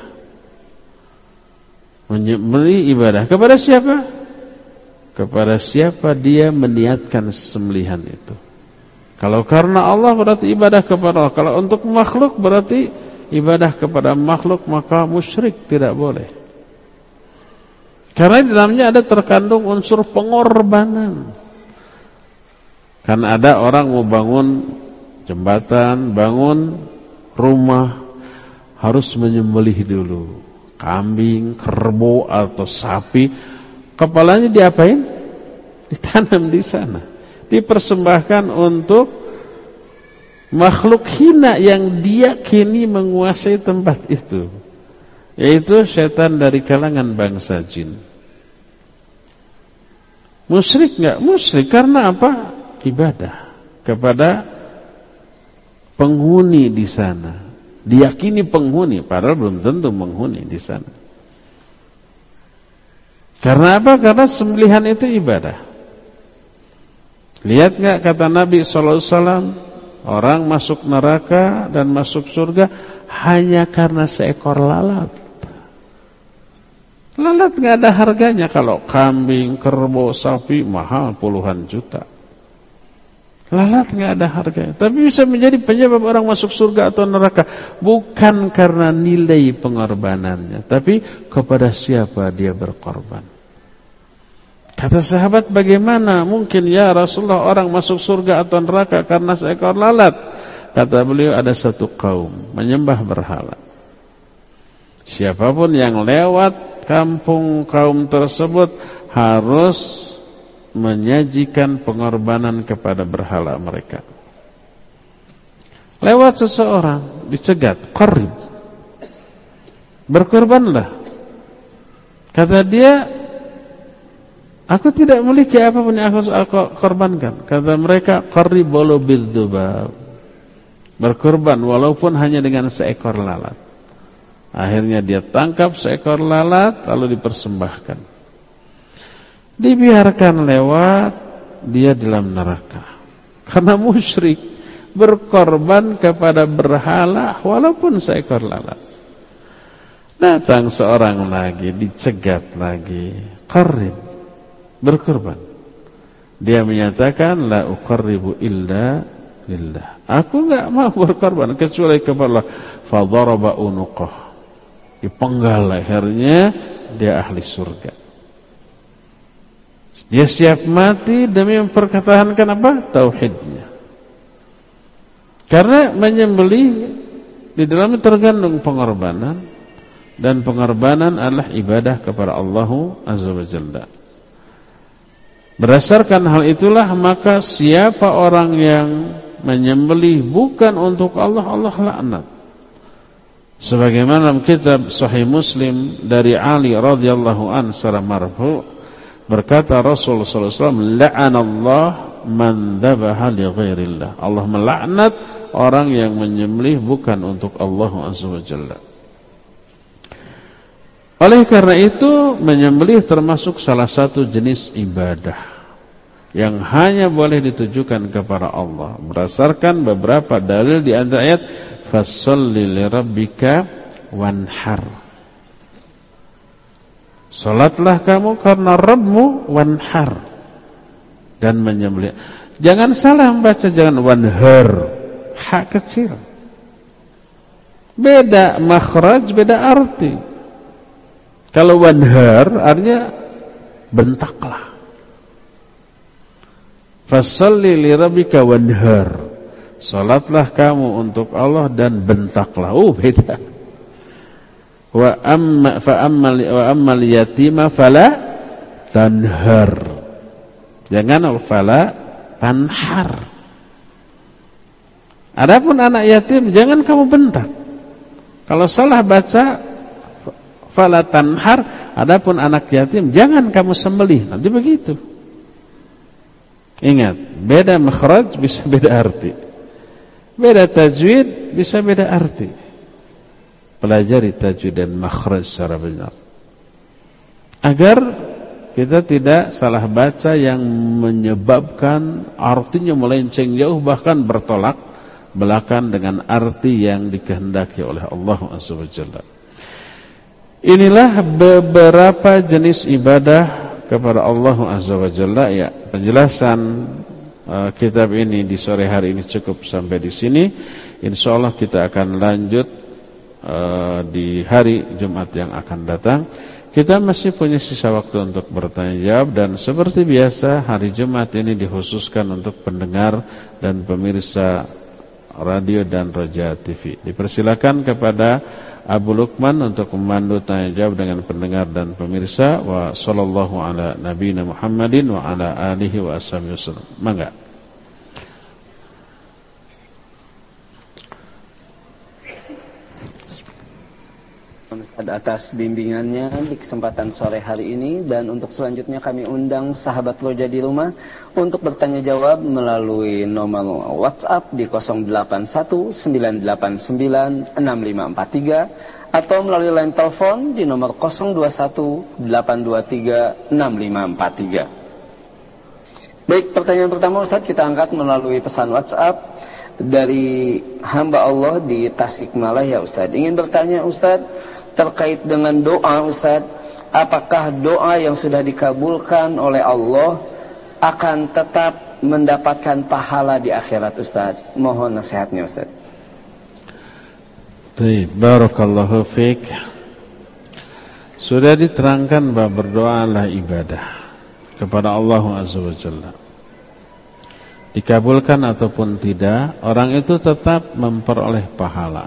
Menyembelih ibadah kepada siapa? Kepada siapa dia meniatkan sembelihan itu. Kalau karena Allah berarti ibadah kepada Allah. Kalau untuk makhluk berarti ibadah kepada makhluk, maka musyrik, tidak boleh. Karena di dalamnya ada terkandung unsur pengorbanan. Kan ada orang mau bangun jembatan, bangun rumah, harus menyembelih dulu kambing, kerbau atau sapi. Kepalanya diapain? Ditanam di sana, dipersembahkan untuk makhluk hina yang diyakini menguasai tempat itu, yaitu setan dari kalangan bangsa jin. Musyrik enggak? Musyrik karena apa? Ibadah kepada penghuni di sana. Diyakini penghuni, padahal belum tentu penghuni di sana. Karena apa? Karena sembelihan itu ibadah. Lihat enggak kata Nabi SAW, orang masuk neraka dan masuk surga hanya karena seekor lalat. Lalat enggak ada harganya. Kalau kambing, kerbau, sapi mahal puluhan juta. Lalat enggak ada harganya. Tapi bisa menjadi penyebab orang masuk surga atau neraka. Bukan karena nilai pengorbanannya, tapi kepada siapa dia berkorban. Kata sahabat, bagaimana mungkin ya Rasulullah orang masuk surga atau neraka karena seekor lalat? Kata beliau, ada satu kaum menyembah berhala. Siapapun yang lewat kampung kaum tersebut harus menyajikan pengorbanan kepada berhala mereka. Lewat seseorang dicegat, qarib, berkorbanlah. Kata dia, aku tidak memiliki apapun yang aku korbankan. Kata mereka, qaribulu bidzubab, berkorban walaupun hanya dengan seekor lalat. Akhirnya dia tangkap seekor lalat lalu dipersembahkan. Dibiarkan lewat, dia dalam neraka. Karena musyrik, berkorban kepada berhala walaupun seekor lalat. Datang seorang lagi, dicegat lagi, qarib, berkorban. Dia menyatakan, la uqarribu illa lillah. Aku enggak mau berkorban kecuali kepada Allah. Fadaraba unuqah, dipenggal lehernya, dia ahli surga. Dia siap mati demi mempertahankan apa? Tauhidnya. Karena menyembelih di dalamnya terkandung pengorbanan, dan pengorbanan adalah ibadah kepada Allah Azza wa Jalla. Berdasarkan hal itulah maka siapa orang yang menyembelih bukan untuk Allah, Allah laknat. Sebagaimana dalam kitab Sahih Muslim dari Ali radhiyallahu an secara marfu, berkata Rasulullah SAW, la'anallah man dhabaha li ghairillah. Allah melaknat orang yang menyembelih bukan untuk Allah Azza wa Jalla. Oleh karena itu, menyembelih termasuk salah satu jenis ibadah yang hanya boleh ditujukan kepada Allah berdasarkan beberapa dalil di antara ayat fasholli lirabbika wanhar. Salatlah kamu karena Rabbmu, wanhar, dan menyembelih. Jangan salah membaca, jangan wanhar, ha kecil. Beda makhraj, beda arti. Kalau wanhar artinya bentaklah. Fasholli lirabbika wanhar. Salatlah kamu untuk Allah dan bentaklah. Beda. Wa ammal yatima fala tanhar. Jangan fala tanhar. Adapun anak yatim jangan kamu bentak. Kalau salah baca fala tanhar, adapun anak yatim jangan kamu sembelih. Nanti begitu. Ingat, beda makhraj bisa beda arti. Beda tajwid bisa beda arti. Pelajari tajwid dan makhraj secara benar, agar kita tidak salah baca yang menyebabkan artinya melenceng jauh, bahkan bertolak belakang dengan arti yang dikehendaki oleh Allah Subhanahu wa taala. Inilah beberapa jenis ibadah kepada Allah Azza wa Jalla. Ya, penjelasan kitab ini di sore hari ini cukup sampai di sini. Insyaallah kita akan lanjut di hari Jumat yang akan datang. Kita masih punya sisa waktu untuk bertanya jawab, dan seperti biasa hari Jumat ini dikhususkan untuk pendengar dan pemirsa radio dan Roja TV. Dipersilakan kepada Abu Lukman untuk memandu tanya jawab dengan pendengar dan pemirsa. Wa sallallahu ala nabiyina Muhammadin wa ala alihi wa ashabihi wasallam. Mangga. Ustaz atas bimbingannya di kesempatan sore hari ini, dan untuk selanjutnya kami undang sahabat Roja di rumah untuk bertanya jawab melalui nomor WhatsApp di 0819896543 atau melalui line telepon di nomor 0218236543. Baik, pertanyaan pertama Ustaz kita angkat melalui pesan WhatsApp dari hamba Allah di Tasikmalaya. Ustaz ingin bertanya Ustaz terkait dengan doa. Ustaz, apakah doa yang sudah dikabulkan oleh Allah akan tetap mendapatkan pahala di akhirat Ustaz? Mohon nasihatnya Ustaz. Baik, barakallahu fiik. Sudah diterangkan bahwa berdoa adalah ibadah kepada Allah Azza wa Jalla. Dikabulkan ataupun tidak, orang itu tetap memperoleh pahala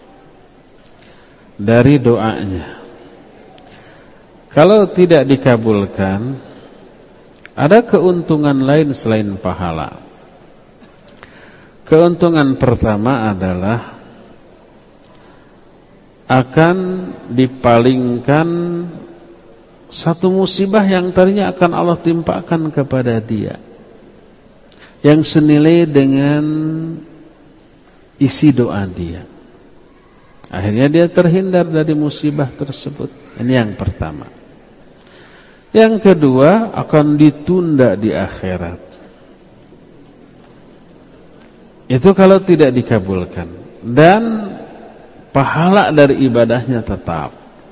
dari doanya. Kalau tidak dikabulkan, ada keuntungan lain selain pahala. Keuntungan pertama adalah akan dipalingkan satu musibah yang tadinya akan Allah timpakan kepada dia, yang senilai dengan isi doa dia. Akhirnya dia terhindar dari musibah tersebut. Ini yang pertama. Yang kedua, akan ditunda di akhirat. Itu kalau tidak dikabulkan. Dan pahala dari ibadahnya tetap.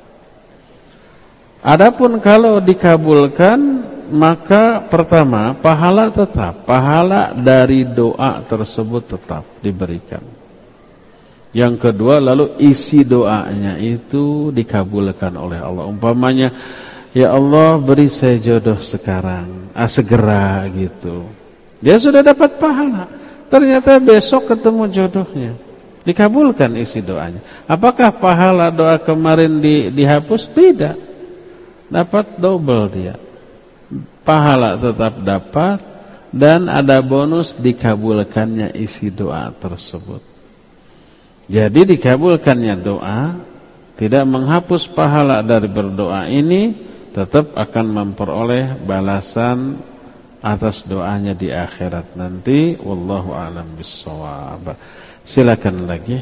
Adapun kalau dikabulkan, maka pertama, pahala tetap. Pahala dari doa tersebut tetap diberikan. Yang kedua, lalu isi doanya itu dikabulkan oleh Allah. Umpamanya, ya Allah beri saya jodoh sekarang, segera gitu. Dia sudah dapat pahala. Ternyata besok ketemu jodohnya, dikabulkan isi doanya. Apakah pahala doa kemarin dihapus? Tidak. Dapat double dia. Pahala tetap dapat, dan ada bonus dikabulkannya isi doa tersebut. Jadi dikabulkannya doa tidak menghapus pahala dari berdoa ini, tetap akan memperoleh balasan atas doanya di akhirat nanti. Wallahu a'lam bissawab. Silakan lagi.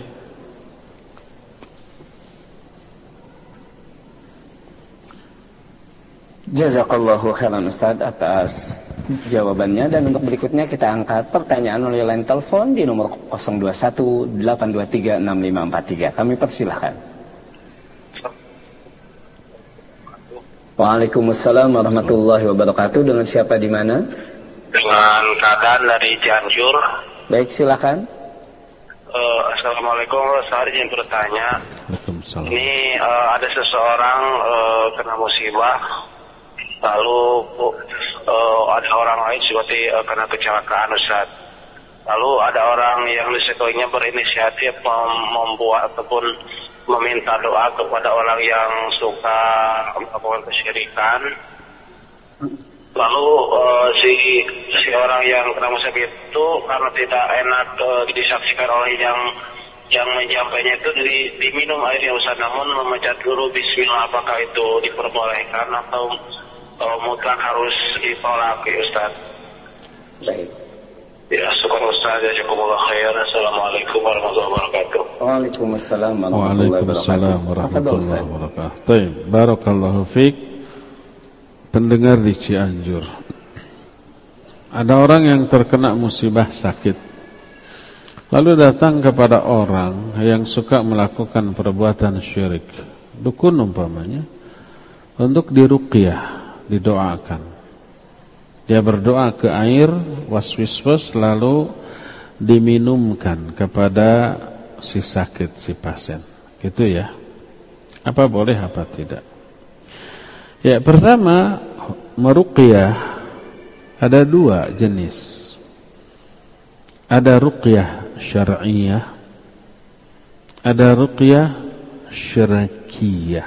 Jazakallahu khairan Ustaz atas jawabannya, dan untuk berikutnya kita angkat pertanyaan oleh line telepon di nomor 0218236543. Kami persilahkan. Waalaikumsalam warahmatullahi wabarakatuh. Dengan siapa di mana? Dengan Kadan dari Cianjur. Baik, silakan. Assalamualaikum, saya ingin bertanya. Waalaikumsalam. Ini ada seseorang kena musibah, lalu ada orang lain seperti kena kecelakaan Ustaz. Lalu ada orang yang di sekelilingnya berinisiatif membuat ataupun meminta doa kepada orang yang suka melakukan kesyirikan. Lalu si orang yang kena musibah itu karena tidak enak disaksikan oleh yang menyampainya itu diminum airnya Ustaz, namun memecah dulu bismillah, apakah itu diperbolehkan atau mutlak harus ditolak ya Ustaz? Baik. Ya, syukur Ustaz, jazakumullah khair. Assalamualaikum warahmatullahi wabarakatuh. Waalaikumsalam warahmatullahi wabarakatuh. Baik, barakallahu fiik. Pendengar di Cianjur, ada orang yang terkena musibah sakit, lalu datang kepada orang yang suka melakukan perbuatan syirik, dukun umpamanya, untuk diruqyah, didoakan. Dia berdoa ke air waswiswas, lalu diminumkan kepada si sakit, si pasien. Gitu ya. Apa boleh, apa tidak? Ya, pertama, meruqyah ada dua jenis. Ada ruqyah syar'iyah, ada ruqyah syirkiyah.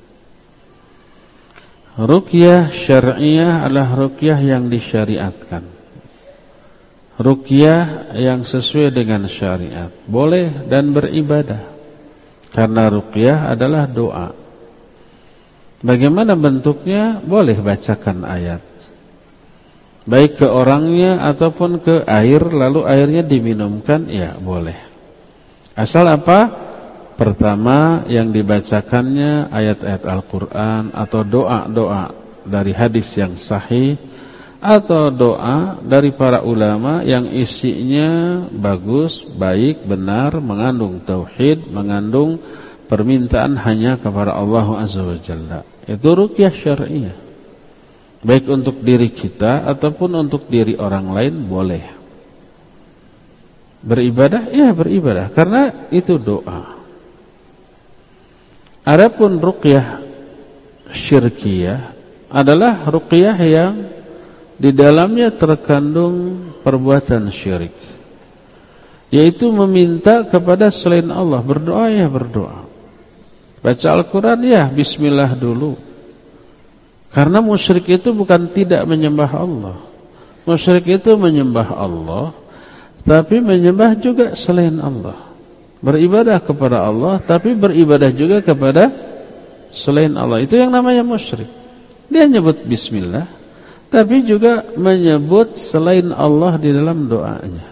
Ruqyah syar'iyah adalah ruqyah yang disyariatkan, ruqyah yang sesuai dengan syariat, boleh dan beribadah. Karena ruqyah adalah doa. Bagaimana bentuknya? Boleh bacakan ayat, baik ke orangnya ataupun ke air, lalu airnya diminumkan, ya boleh. Asal apa? Pertama, yang dibacakannya ayat-ayat Al-Quran atau doa-doa dari hadis yang sahih, atau doa dari para ulama yang isinya bagus, baik, benar, mengandung tauhid, mengandung permintaan hanya kepada Allah Azza wa Jalla. Itu ruqyah syar'iyah, baik untuk diri kita ataupun untuk diri orang lain, boleh. Beribadah, ya beribadah, karena itu doa. Adapun ruqyah syirkiyah adalah ruqyah yang di dalamnya terkandung perbuatan syirik, yaitu meminta kepada selain Allah. Berdoa, ya berdoa. Baca Al-Quran, ya bismillah dulu. Karena musyrik itu bukan tidak menyembah Allah. Musyrik itu menyembah Allah, tapi menyembah juga selain Allah. Beribadah kepada Allah, tapi beribadah juga kepada selain Allah. Itu yang namanya musyrik. Dia nyebut bismillah, tapi juga menyebut selain Allah di dalam doanya.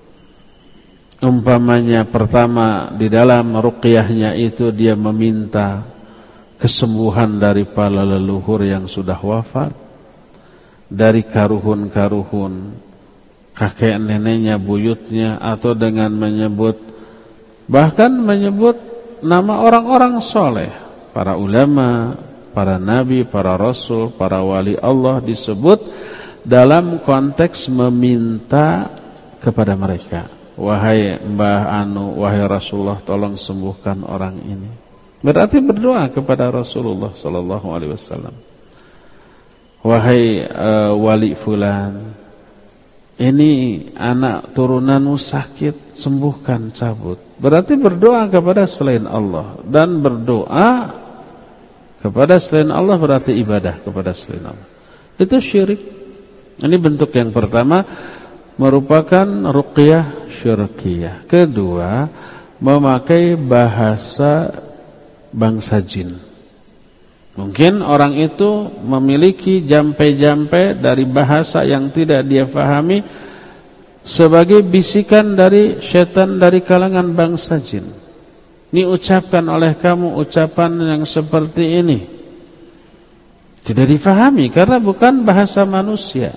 Umpamanya pertama di dalam ruqyahnya itu dia meminta kesembuhan dari para leluhur yang sudah wafat, dari karuhun-karuhun kakek neneknya, buyutnya, atau dengan menyebut, bahkan menyebut nama orang-orang soleh, para ulama, para nabi, para rasul, para wali Allah, disebut dalam konteks meminta kepada mereka. Wahai Mbah Anu, wahai Rasulullah, tolong sembuhkan orang ini. Berarti berdoa kepada Rasulullah sallallahu alaihi wasallam. Wahai wali fulan, ini anak turunanmu sakit, sembuhkan, cabut. Berarti berdoa kepada selain Allah, dan berdoa kepada selain Allah berarti ibadah kepada selain Allah. Itu syirik. Ini bentuk yang pertama, merupakan ruqyah syirkiyah. Kedua, memakai bahasa bangsa jin. Mungkin orang itu memiliki jampe-jampe dari bahasa yang tidak dia fahami, sebagai bisikan dari setan dari kalangan bangsa jin. Ini ucapkan oleh kamu ucapan yang seperti ini. Tidak difahami karena bukan bahasa manusia.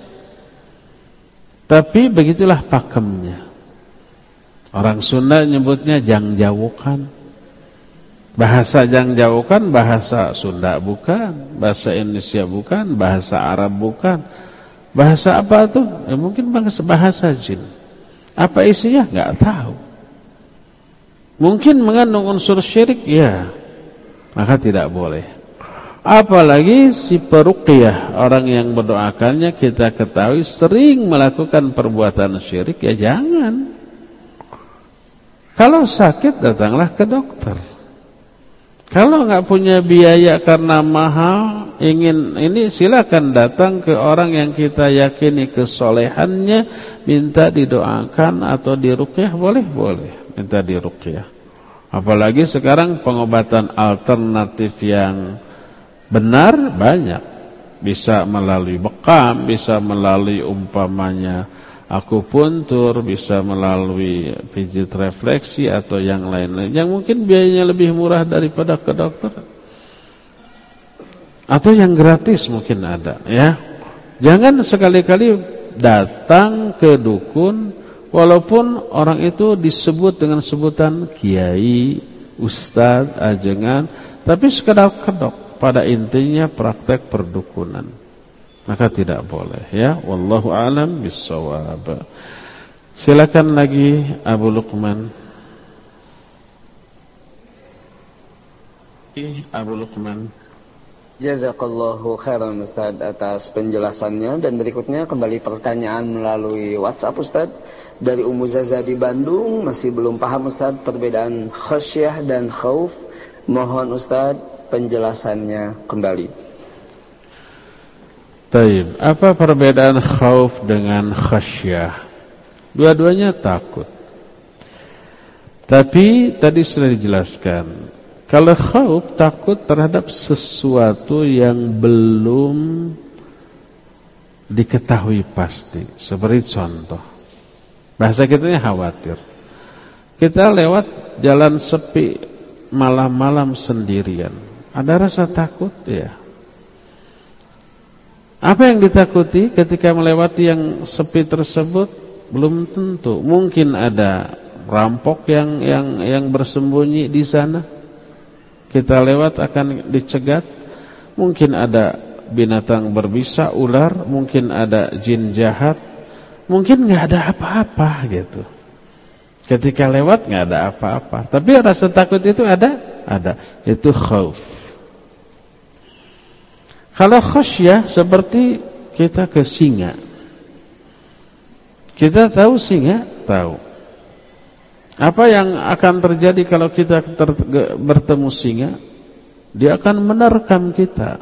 Tapi begitulah pakemnya. Orang Sunda nyebutnya jangjawukan. Bahasa jangjawukan bahasa Sunda bukan, bahasa Indonesia bukan, bahasa Arab bukan. Bahasa apa tuh? Ya mungkin bahasa jin. Apa isinya? Enggak tahu. Mungkin mengandung unsur syirik, ya. Maka tidak boleh. Apalagi si peruqyah, orang yang berdoakannya kita ketahui sering melakukan perbuatan syirik, ya jangan. Kalau sakit datanglah ke dokter. Kalau nggak punya biaya karena mahal, ingin ini, silakan datang ke orang yang kita yakini kesolehannya, minta didoakan atau diruqyah, boleh minta diruqyah. Apalagi sekarang pengobatan alternatif yang benar banyak, bisa melalui bekam, bisa melalui umpamanya akupuntur, bisa melalui pijit refleksi atau yang lain-lain yang mungkin biayanya lebih murah daripada ke dokter, atau yang gratis mungkin ada, ya. Jangan sekali-kali datang ke dukun walaupun orang itu disebut dengan sebutan kiai, ustadz, ajengan, tapi sekedar kedok. Pada intinya praktek perdukunan, maka tidak boleh, ya. Wallahu a'lam bissawab. Silakan lagi Abu Luqman. Abu Luqman. Jazakallahu khairan Ustaz atas penjelasannya. Dan berikutnya kembali pertanyaan melalui WhatsApp Ustaz dari Ummu Zaza di Bandung. Masih belum paham Ustaz perbedaan khasyah dan khauf. Mohon Ustaz penjelasannya kembali. Taib, apa perbedaan khauf dengan khasyah? Dua-duanya takut. Tapi tadi sudah dijelaskan, kalau khauf takut terhadap sesuatu yang belum diketahui pasti. Seperti contoh, bahasa kitanya khawatir. Kita lewat jalan sepi malam-malam sendirian, ada rasa takut, ya. Apa yang ditakuti ketika melewati yang sepi tersebut? Belum tentu. Mungkin ada rampok yang bersembunyi di sana. Kita lewat akan dicegat. Mungkin ada binatang berbisa, ular. Mungkin ada jin jahat. Mungkin nggak ada apa-apa gitu. Ketika lewat nggak ada apa-apa. Tapi rasa takut itu ada. Itu khauf. Kalau khasyah seperti kita ke singa. Kita tahu singa, tahu. Apa yang akan terjadi kalau kita bertemu singa? Dia akan menerkam kita.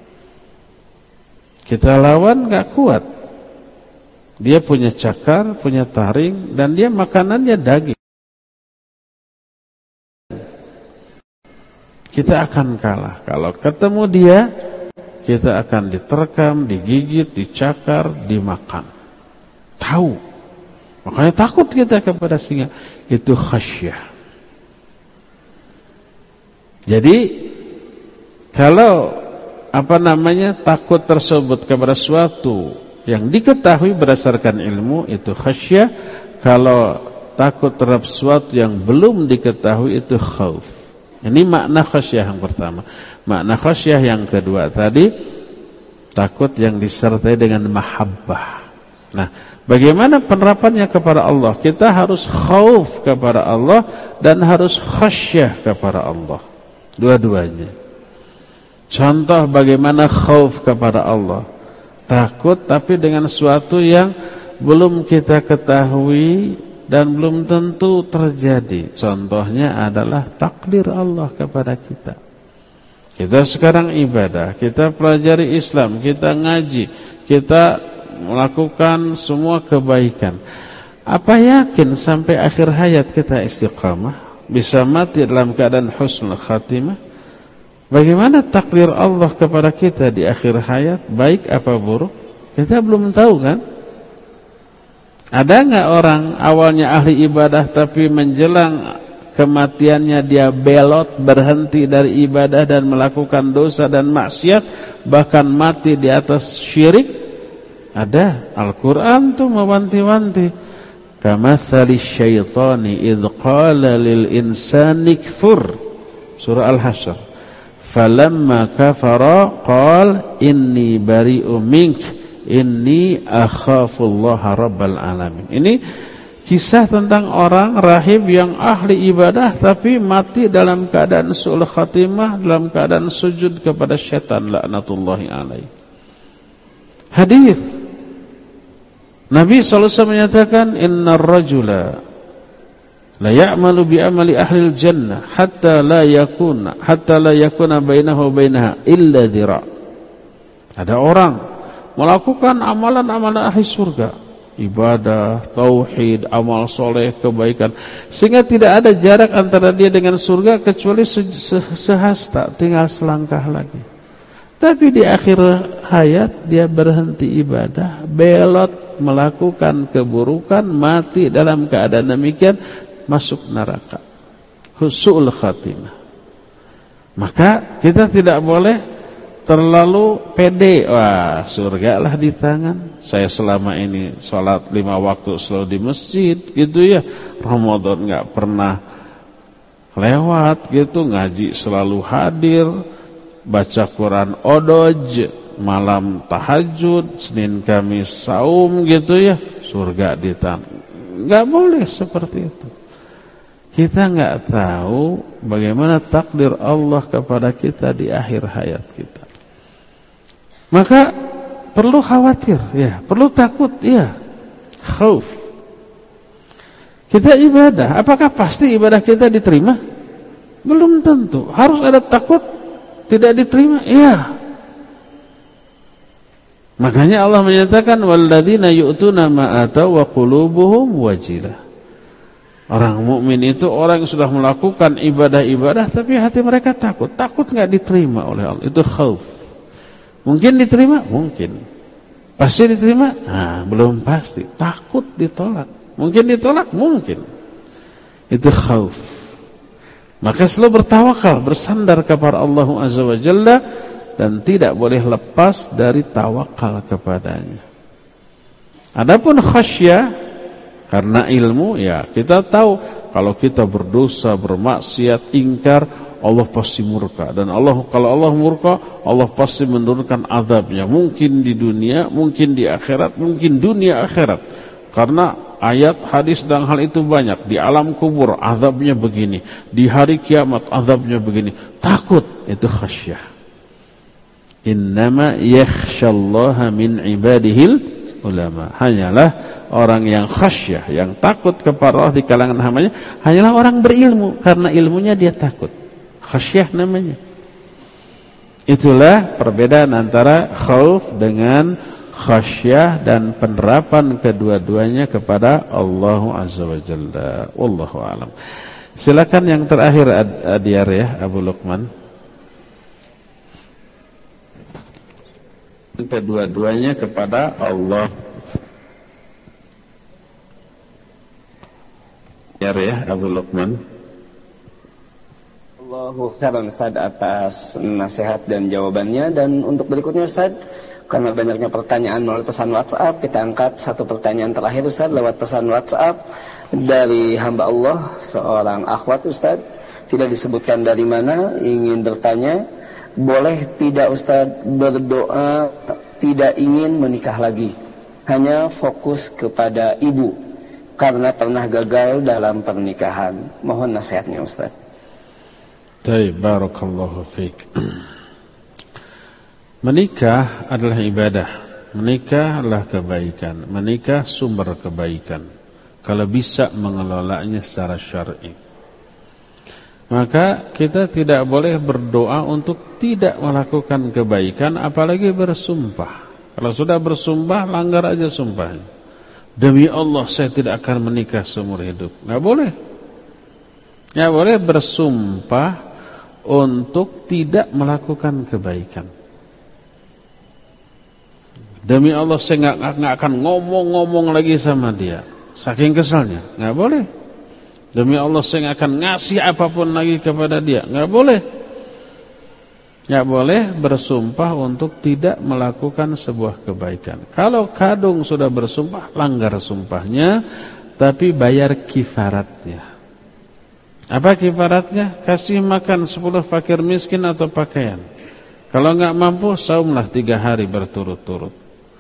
Kita lawan gak kuat. Dia punya cakar, punya taring, dan dia makanannya daging. Kita akan kalah. Kalau ketemu dia, kita akan diterkam, digigit, dicakar, dimakan. Tahu. Makanya takut kita kepada singa. Itu khasyah. Jadi kalau takut tersebut kepada suatu yang diketahui berdasarkan ilmu, itu khasyah. Kalau takut terhadap sesuatu yang belum diketahui, itu khauf. Ini makna khasyah yang pertama. Makna khasyah yang kedua tadi, takut yang disertai dengan mahabbah. Nah, bagaimana penerapannya kepada Allah? Kita harus khauf kepada Allah dan harus khasyah kepada Allah. Dua-duanya. Contoh bagaimana khauf kepada Allah. Takut tapi dengan sesuatu yang belum kita ketahui dan belum tentu terjadi. Contohnya adalah takdir Allah kepada kita. Kita sekarang ibadah, kita pelajari Islam, kita ngaji, kita melakukan semua kebaikan. Apa yakin sampai akhir hayat kita istiqamah? Bisa mati dalam keadaan husnul khatimah? Bagaimana takdir Allah kepada kita di akhir hayat? Baik apa buruk? Kita belum tahu, kan? Ada nggak orang awalnya ahli ibadah tapi menjelang kematiannya dia belot, berhenti dari ibadah dan melakukan dosa dan maksiat, bahkan mati di atas syirik? Ada. Al-Quran tuh mewanti-wanti. Kamathali syaitani idh qala lil insani kfur. Surah Al-Hasyr. Falamma kafara qala inni bari'u mink inni akhafullaha rabbal alamin. Ini kisah tentang orang rahib yang ahli ibadah tapi mati dalam keadaan su'ul khatimah, dalam keadaan sujud kepada syaitan laknatullahi alaihi. Hadis Nabi SAW menyatakan, innar rajula la ya'malu bi amali ahli jannah hatta la yakuna bainahu bainaha illa dhira. Ada orang melakukan amalan-amalan ahli surga, ibadah, tauhid, amal soleh, kebaikan, sehingga tidak ada jarak antara dia dengan surga kecuali sehasta, tinggal selangkah lagi. Tapi di akhir hayat dia berhenti ibadah, belot melakukan keburukan, mati dalam keadaan demikian, masuk neraka. Husnul khatimah. Maka kita tidak boleh terlalu pede. Wah, surga lah di tangan. Saya selama ini sholat 5 waktu selalu di masjid gitu ya. Ramadan gak pernah lewat gitu, ngaji selalu hadir, baca Quran odoj, malam tahajud, Senin Kamis saum gitu ya. Surga di tangan. Gak boleh seperti itu. Kita nggak tahu bagaimana takdir Allah kepada kita di akhir hayat kita. Maka perlu khawatir, ya, perlu takut, ya, khauf. Kita ibadah, apakah pasti ibadah kita diterima? Belum tentu. Harus ada takut tidak diterima, ya. Makanya Allah menyatakan walladzina yu'tuna ma ataw wa qulubuhum wajilah. Orang mukmin itu orang yang sudah melakukan ibadah-ibadah tapi hati mereka takut. Takut enggak diterima oleh Allah. Itu khauf. Mungkin diterima? Mungkin. Pasti diterima? Nah, belum pasti. Takut ditolak. Mungkin ditolak? Mungkin. Itu khauf. Maka selalu bertawakal, bersandar kepada Allah Azza wa Jalla dan tidak boleh lepas dari tawakal kepadanya. Adapun khasyah, karena ilmu, ya kita tahu kalau kita berdosa, bermaksiat, ingkar, Allah pasti murka. Dan kalau Allah murka, Allah pasti menurunkan azabnya. Mungkin di dunia, mungkin di akhirat, mungkin dunia akhirat. Karena ayat, hadis dan hal itu banyak. Di alam kubur azabnya begini, di hari kiamat azabnya begini. Takut, itu khasyah. Innama yakhsyallaha min ibadihil ulama. Hanyalah orang yang khasyah, yang takut kepada Allah di kalangan hambanya, hanyalah orang berilmu. Karena ilmunya dia takut. Khasyah namanya. Itulah perbedaan antara khauf dengan khasyah dan penerapan kedua-duanya kepada Allah Azza wa Jalla. Wallahu a'lam. Silakan yang terakhir Adiyar ya, Abu Luqman. Kedua-duanya kepada Allah. Ya Abu Luqman. Allahu khairan Ustaz atas nasihat dan jawabannya. Dan untuk berikutnya Ustaz, karena banyaknya pertanyaan melalui pesan WhatsApp, kita angkat satu pertanyaan terakhir Ustaz lewat pesan WhatsApp dari hamba Allah, seorang akhwat Ustaz, tidak disebutkan dari mana, ingin bertanya, boleh tidak Ustaz berdoa tidak ingin menikah lagi, hanya fokus kepada ibu karena pernah gagal dalam pernikahan? Mohon nasihatnya Ustaz. Baik, barakallahu fiik. Menikah adalah ibadah. Menikah adalah kebaikan. Menikah sumber kebaikan kalau bisa mengelolanya secara syar'i. Maka kita tidak boleh berdoa untuk tidak melakukan kebaikan, apalagi bersumpah. Kalau sudah bersumpah, langgar aja sumpahnya. Demi Allah saya tidak akan menikah seumur hidup. Nggak boleh. Nggak boleh bersumpah untuk tidak melakukan kebaikan. Demi Allah saya nggak akan ngomong-ngomong lagi sama dia. Saking kesalnya. Nggak boleh. Demi Allah saya akan ngasih apapun lagi kepada dia. Nggak boleh. Nggak boleh bersumpah untuk tidak melakukan sebuah kebaikan. Kalau kadung sudah bersumpah, langgar sumpahnya, tapi bayar kifaratnya. Apa kifaratnya? Kasih makan 10 fakir miskin atau pakaian. Kalau nggak mampu, saumlah 3 hari berturut-turut.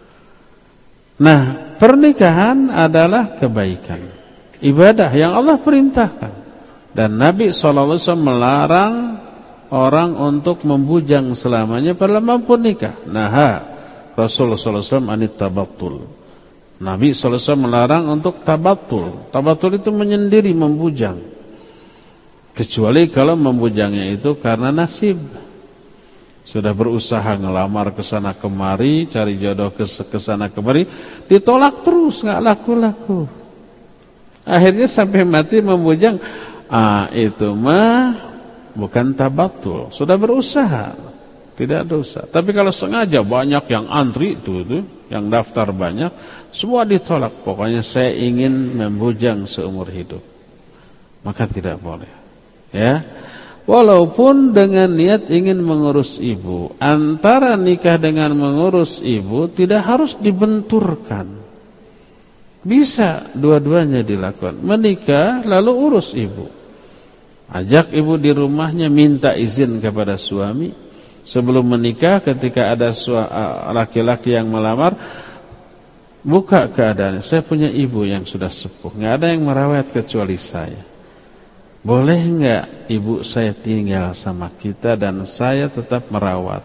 Nah, pernikahan adalah kebaikan. Ibadah yang Allah perintahkan. Dan Nabi SAW melarang orang untuk membujang selamanya pada mampu nikah. Nah, Rasulullah SAW anit tabattul. Nabi SAW melarang untuk tabattul. Tabattul itu menyendiri, membujang. Kecuali kalau membujangnya itu karena nasib. Sudah berusaha ngelamar ke sana kemari, cari jodoh ke sana kemari, ditolak terus, nggak laku-laku. Akhirnya sampai mati membujang. Itu mah bukan tabattul. Sudah berusaha. tidak dosa. Tapi kalau sengaja banyak yang antri itu yang daftar banyak, semua ditolak. Pokoknya saya ingin membujang seumur hidup, maka tidak boleh. Ya, walaupun dengan niat ingin mengurus ibu, antara nikah dengan mengurus ibu tidak harus dibenturkan. Bisa dua-duanya dilakukan. Menikah lalu urus ibu. Ajak ibu di rumahnya, minta izin kepada suami. Sebelum menikah, ketika ada laki-laki yang melamar, buka keadaan. Saya punya ibu yang sudah sepuh, nggak ada yang merawat kecuali saya. Boleh nggak ibu saya tinggal sama kita dan saya tetap merawat,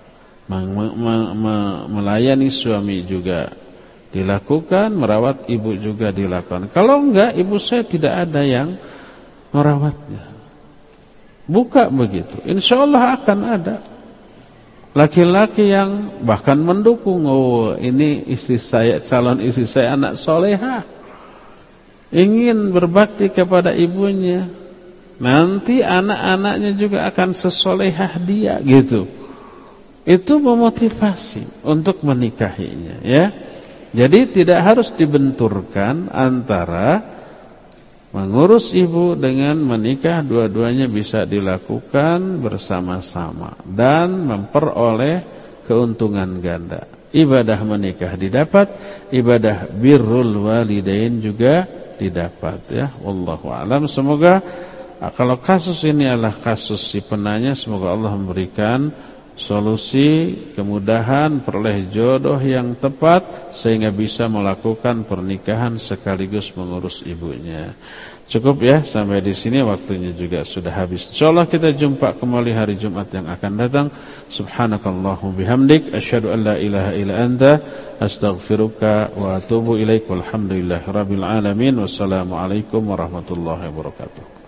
melayani suami juga dilakukan, merawat ibu juga dilakukan. Kalau enggak, ibu saya tidak ada yang merawatnya. Buka begitu, insya Allah akan ada laki-laki yang bahkan mendukung. Oh, ini istri saya, calon istri saya anak solehah, ingin berbakti kepada ibunya, nanti anak-anaknya juga akan sesolehah dia, gitu. Itu memotivasi untuk menikahinya, ya. Jadi tidak harus dibenturkan antara mengurus ibu dengan menikah, dua-duanya bisa dilakukan bersama-sama dan memperoleh keuntungan ganda. Ibadah menikah didapat, ibadah birrul walidain juga didapat, ya. Wallahu a'lam. Semoga kalau kasus ini adalah kasus si penanya, semoga Allah memberikan solusi, kemudahan, peroleh jodoh yang tepat sehingga bisa melakukan pernikahan sekaligus mengurus ibunya. Cukup ya, sampai di sini, waktunya juga sudah habis. Insyaallah kita jumpa kembali hari Jumat yang akan datang. Subhanakallahumma bihamdik, asyhadu an la ilaha illa anta, astaghfiruka wa atubu ilaik. Walhamdulillahirabbil alamin. Wassalamualaikum warahmatullahi wabarakatuh.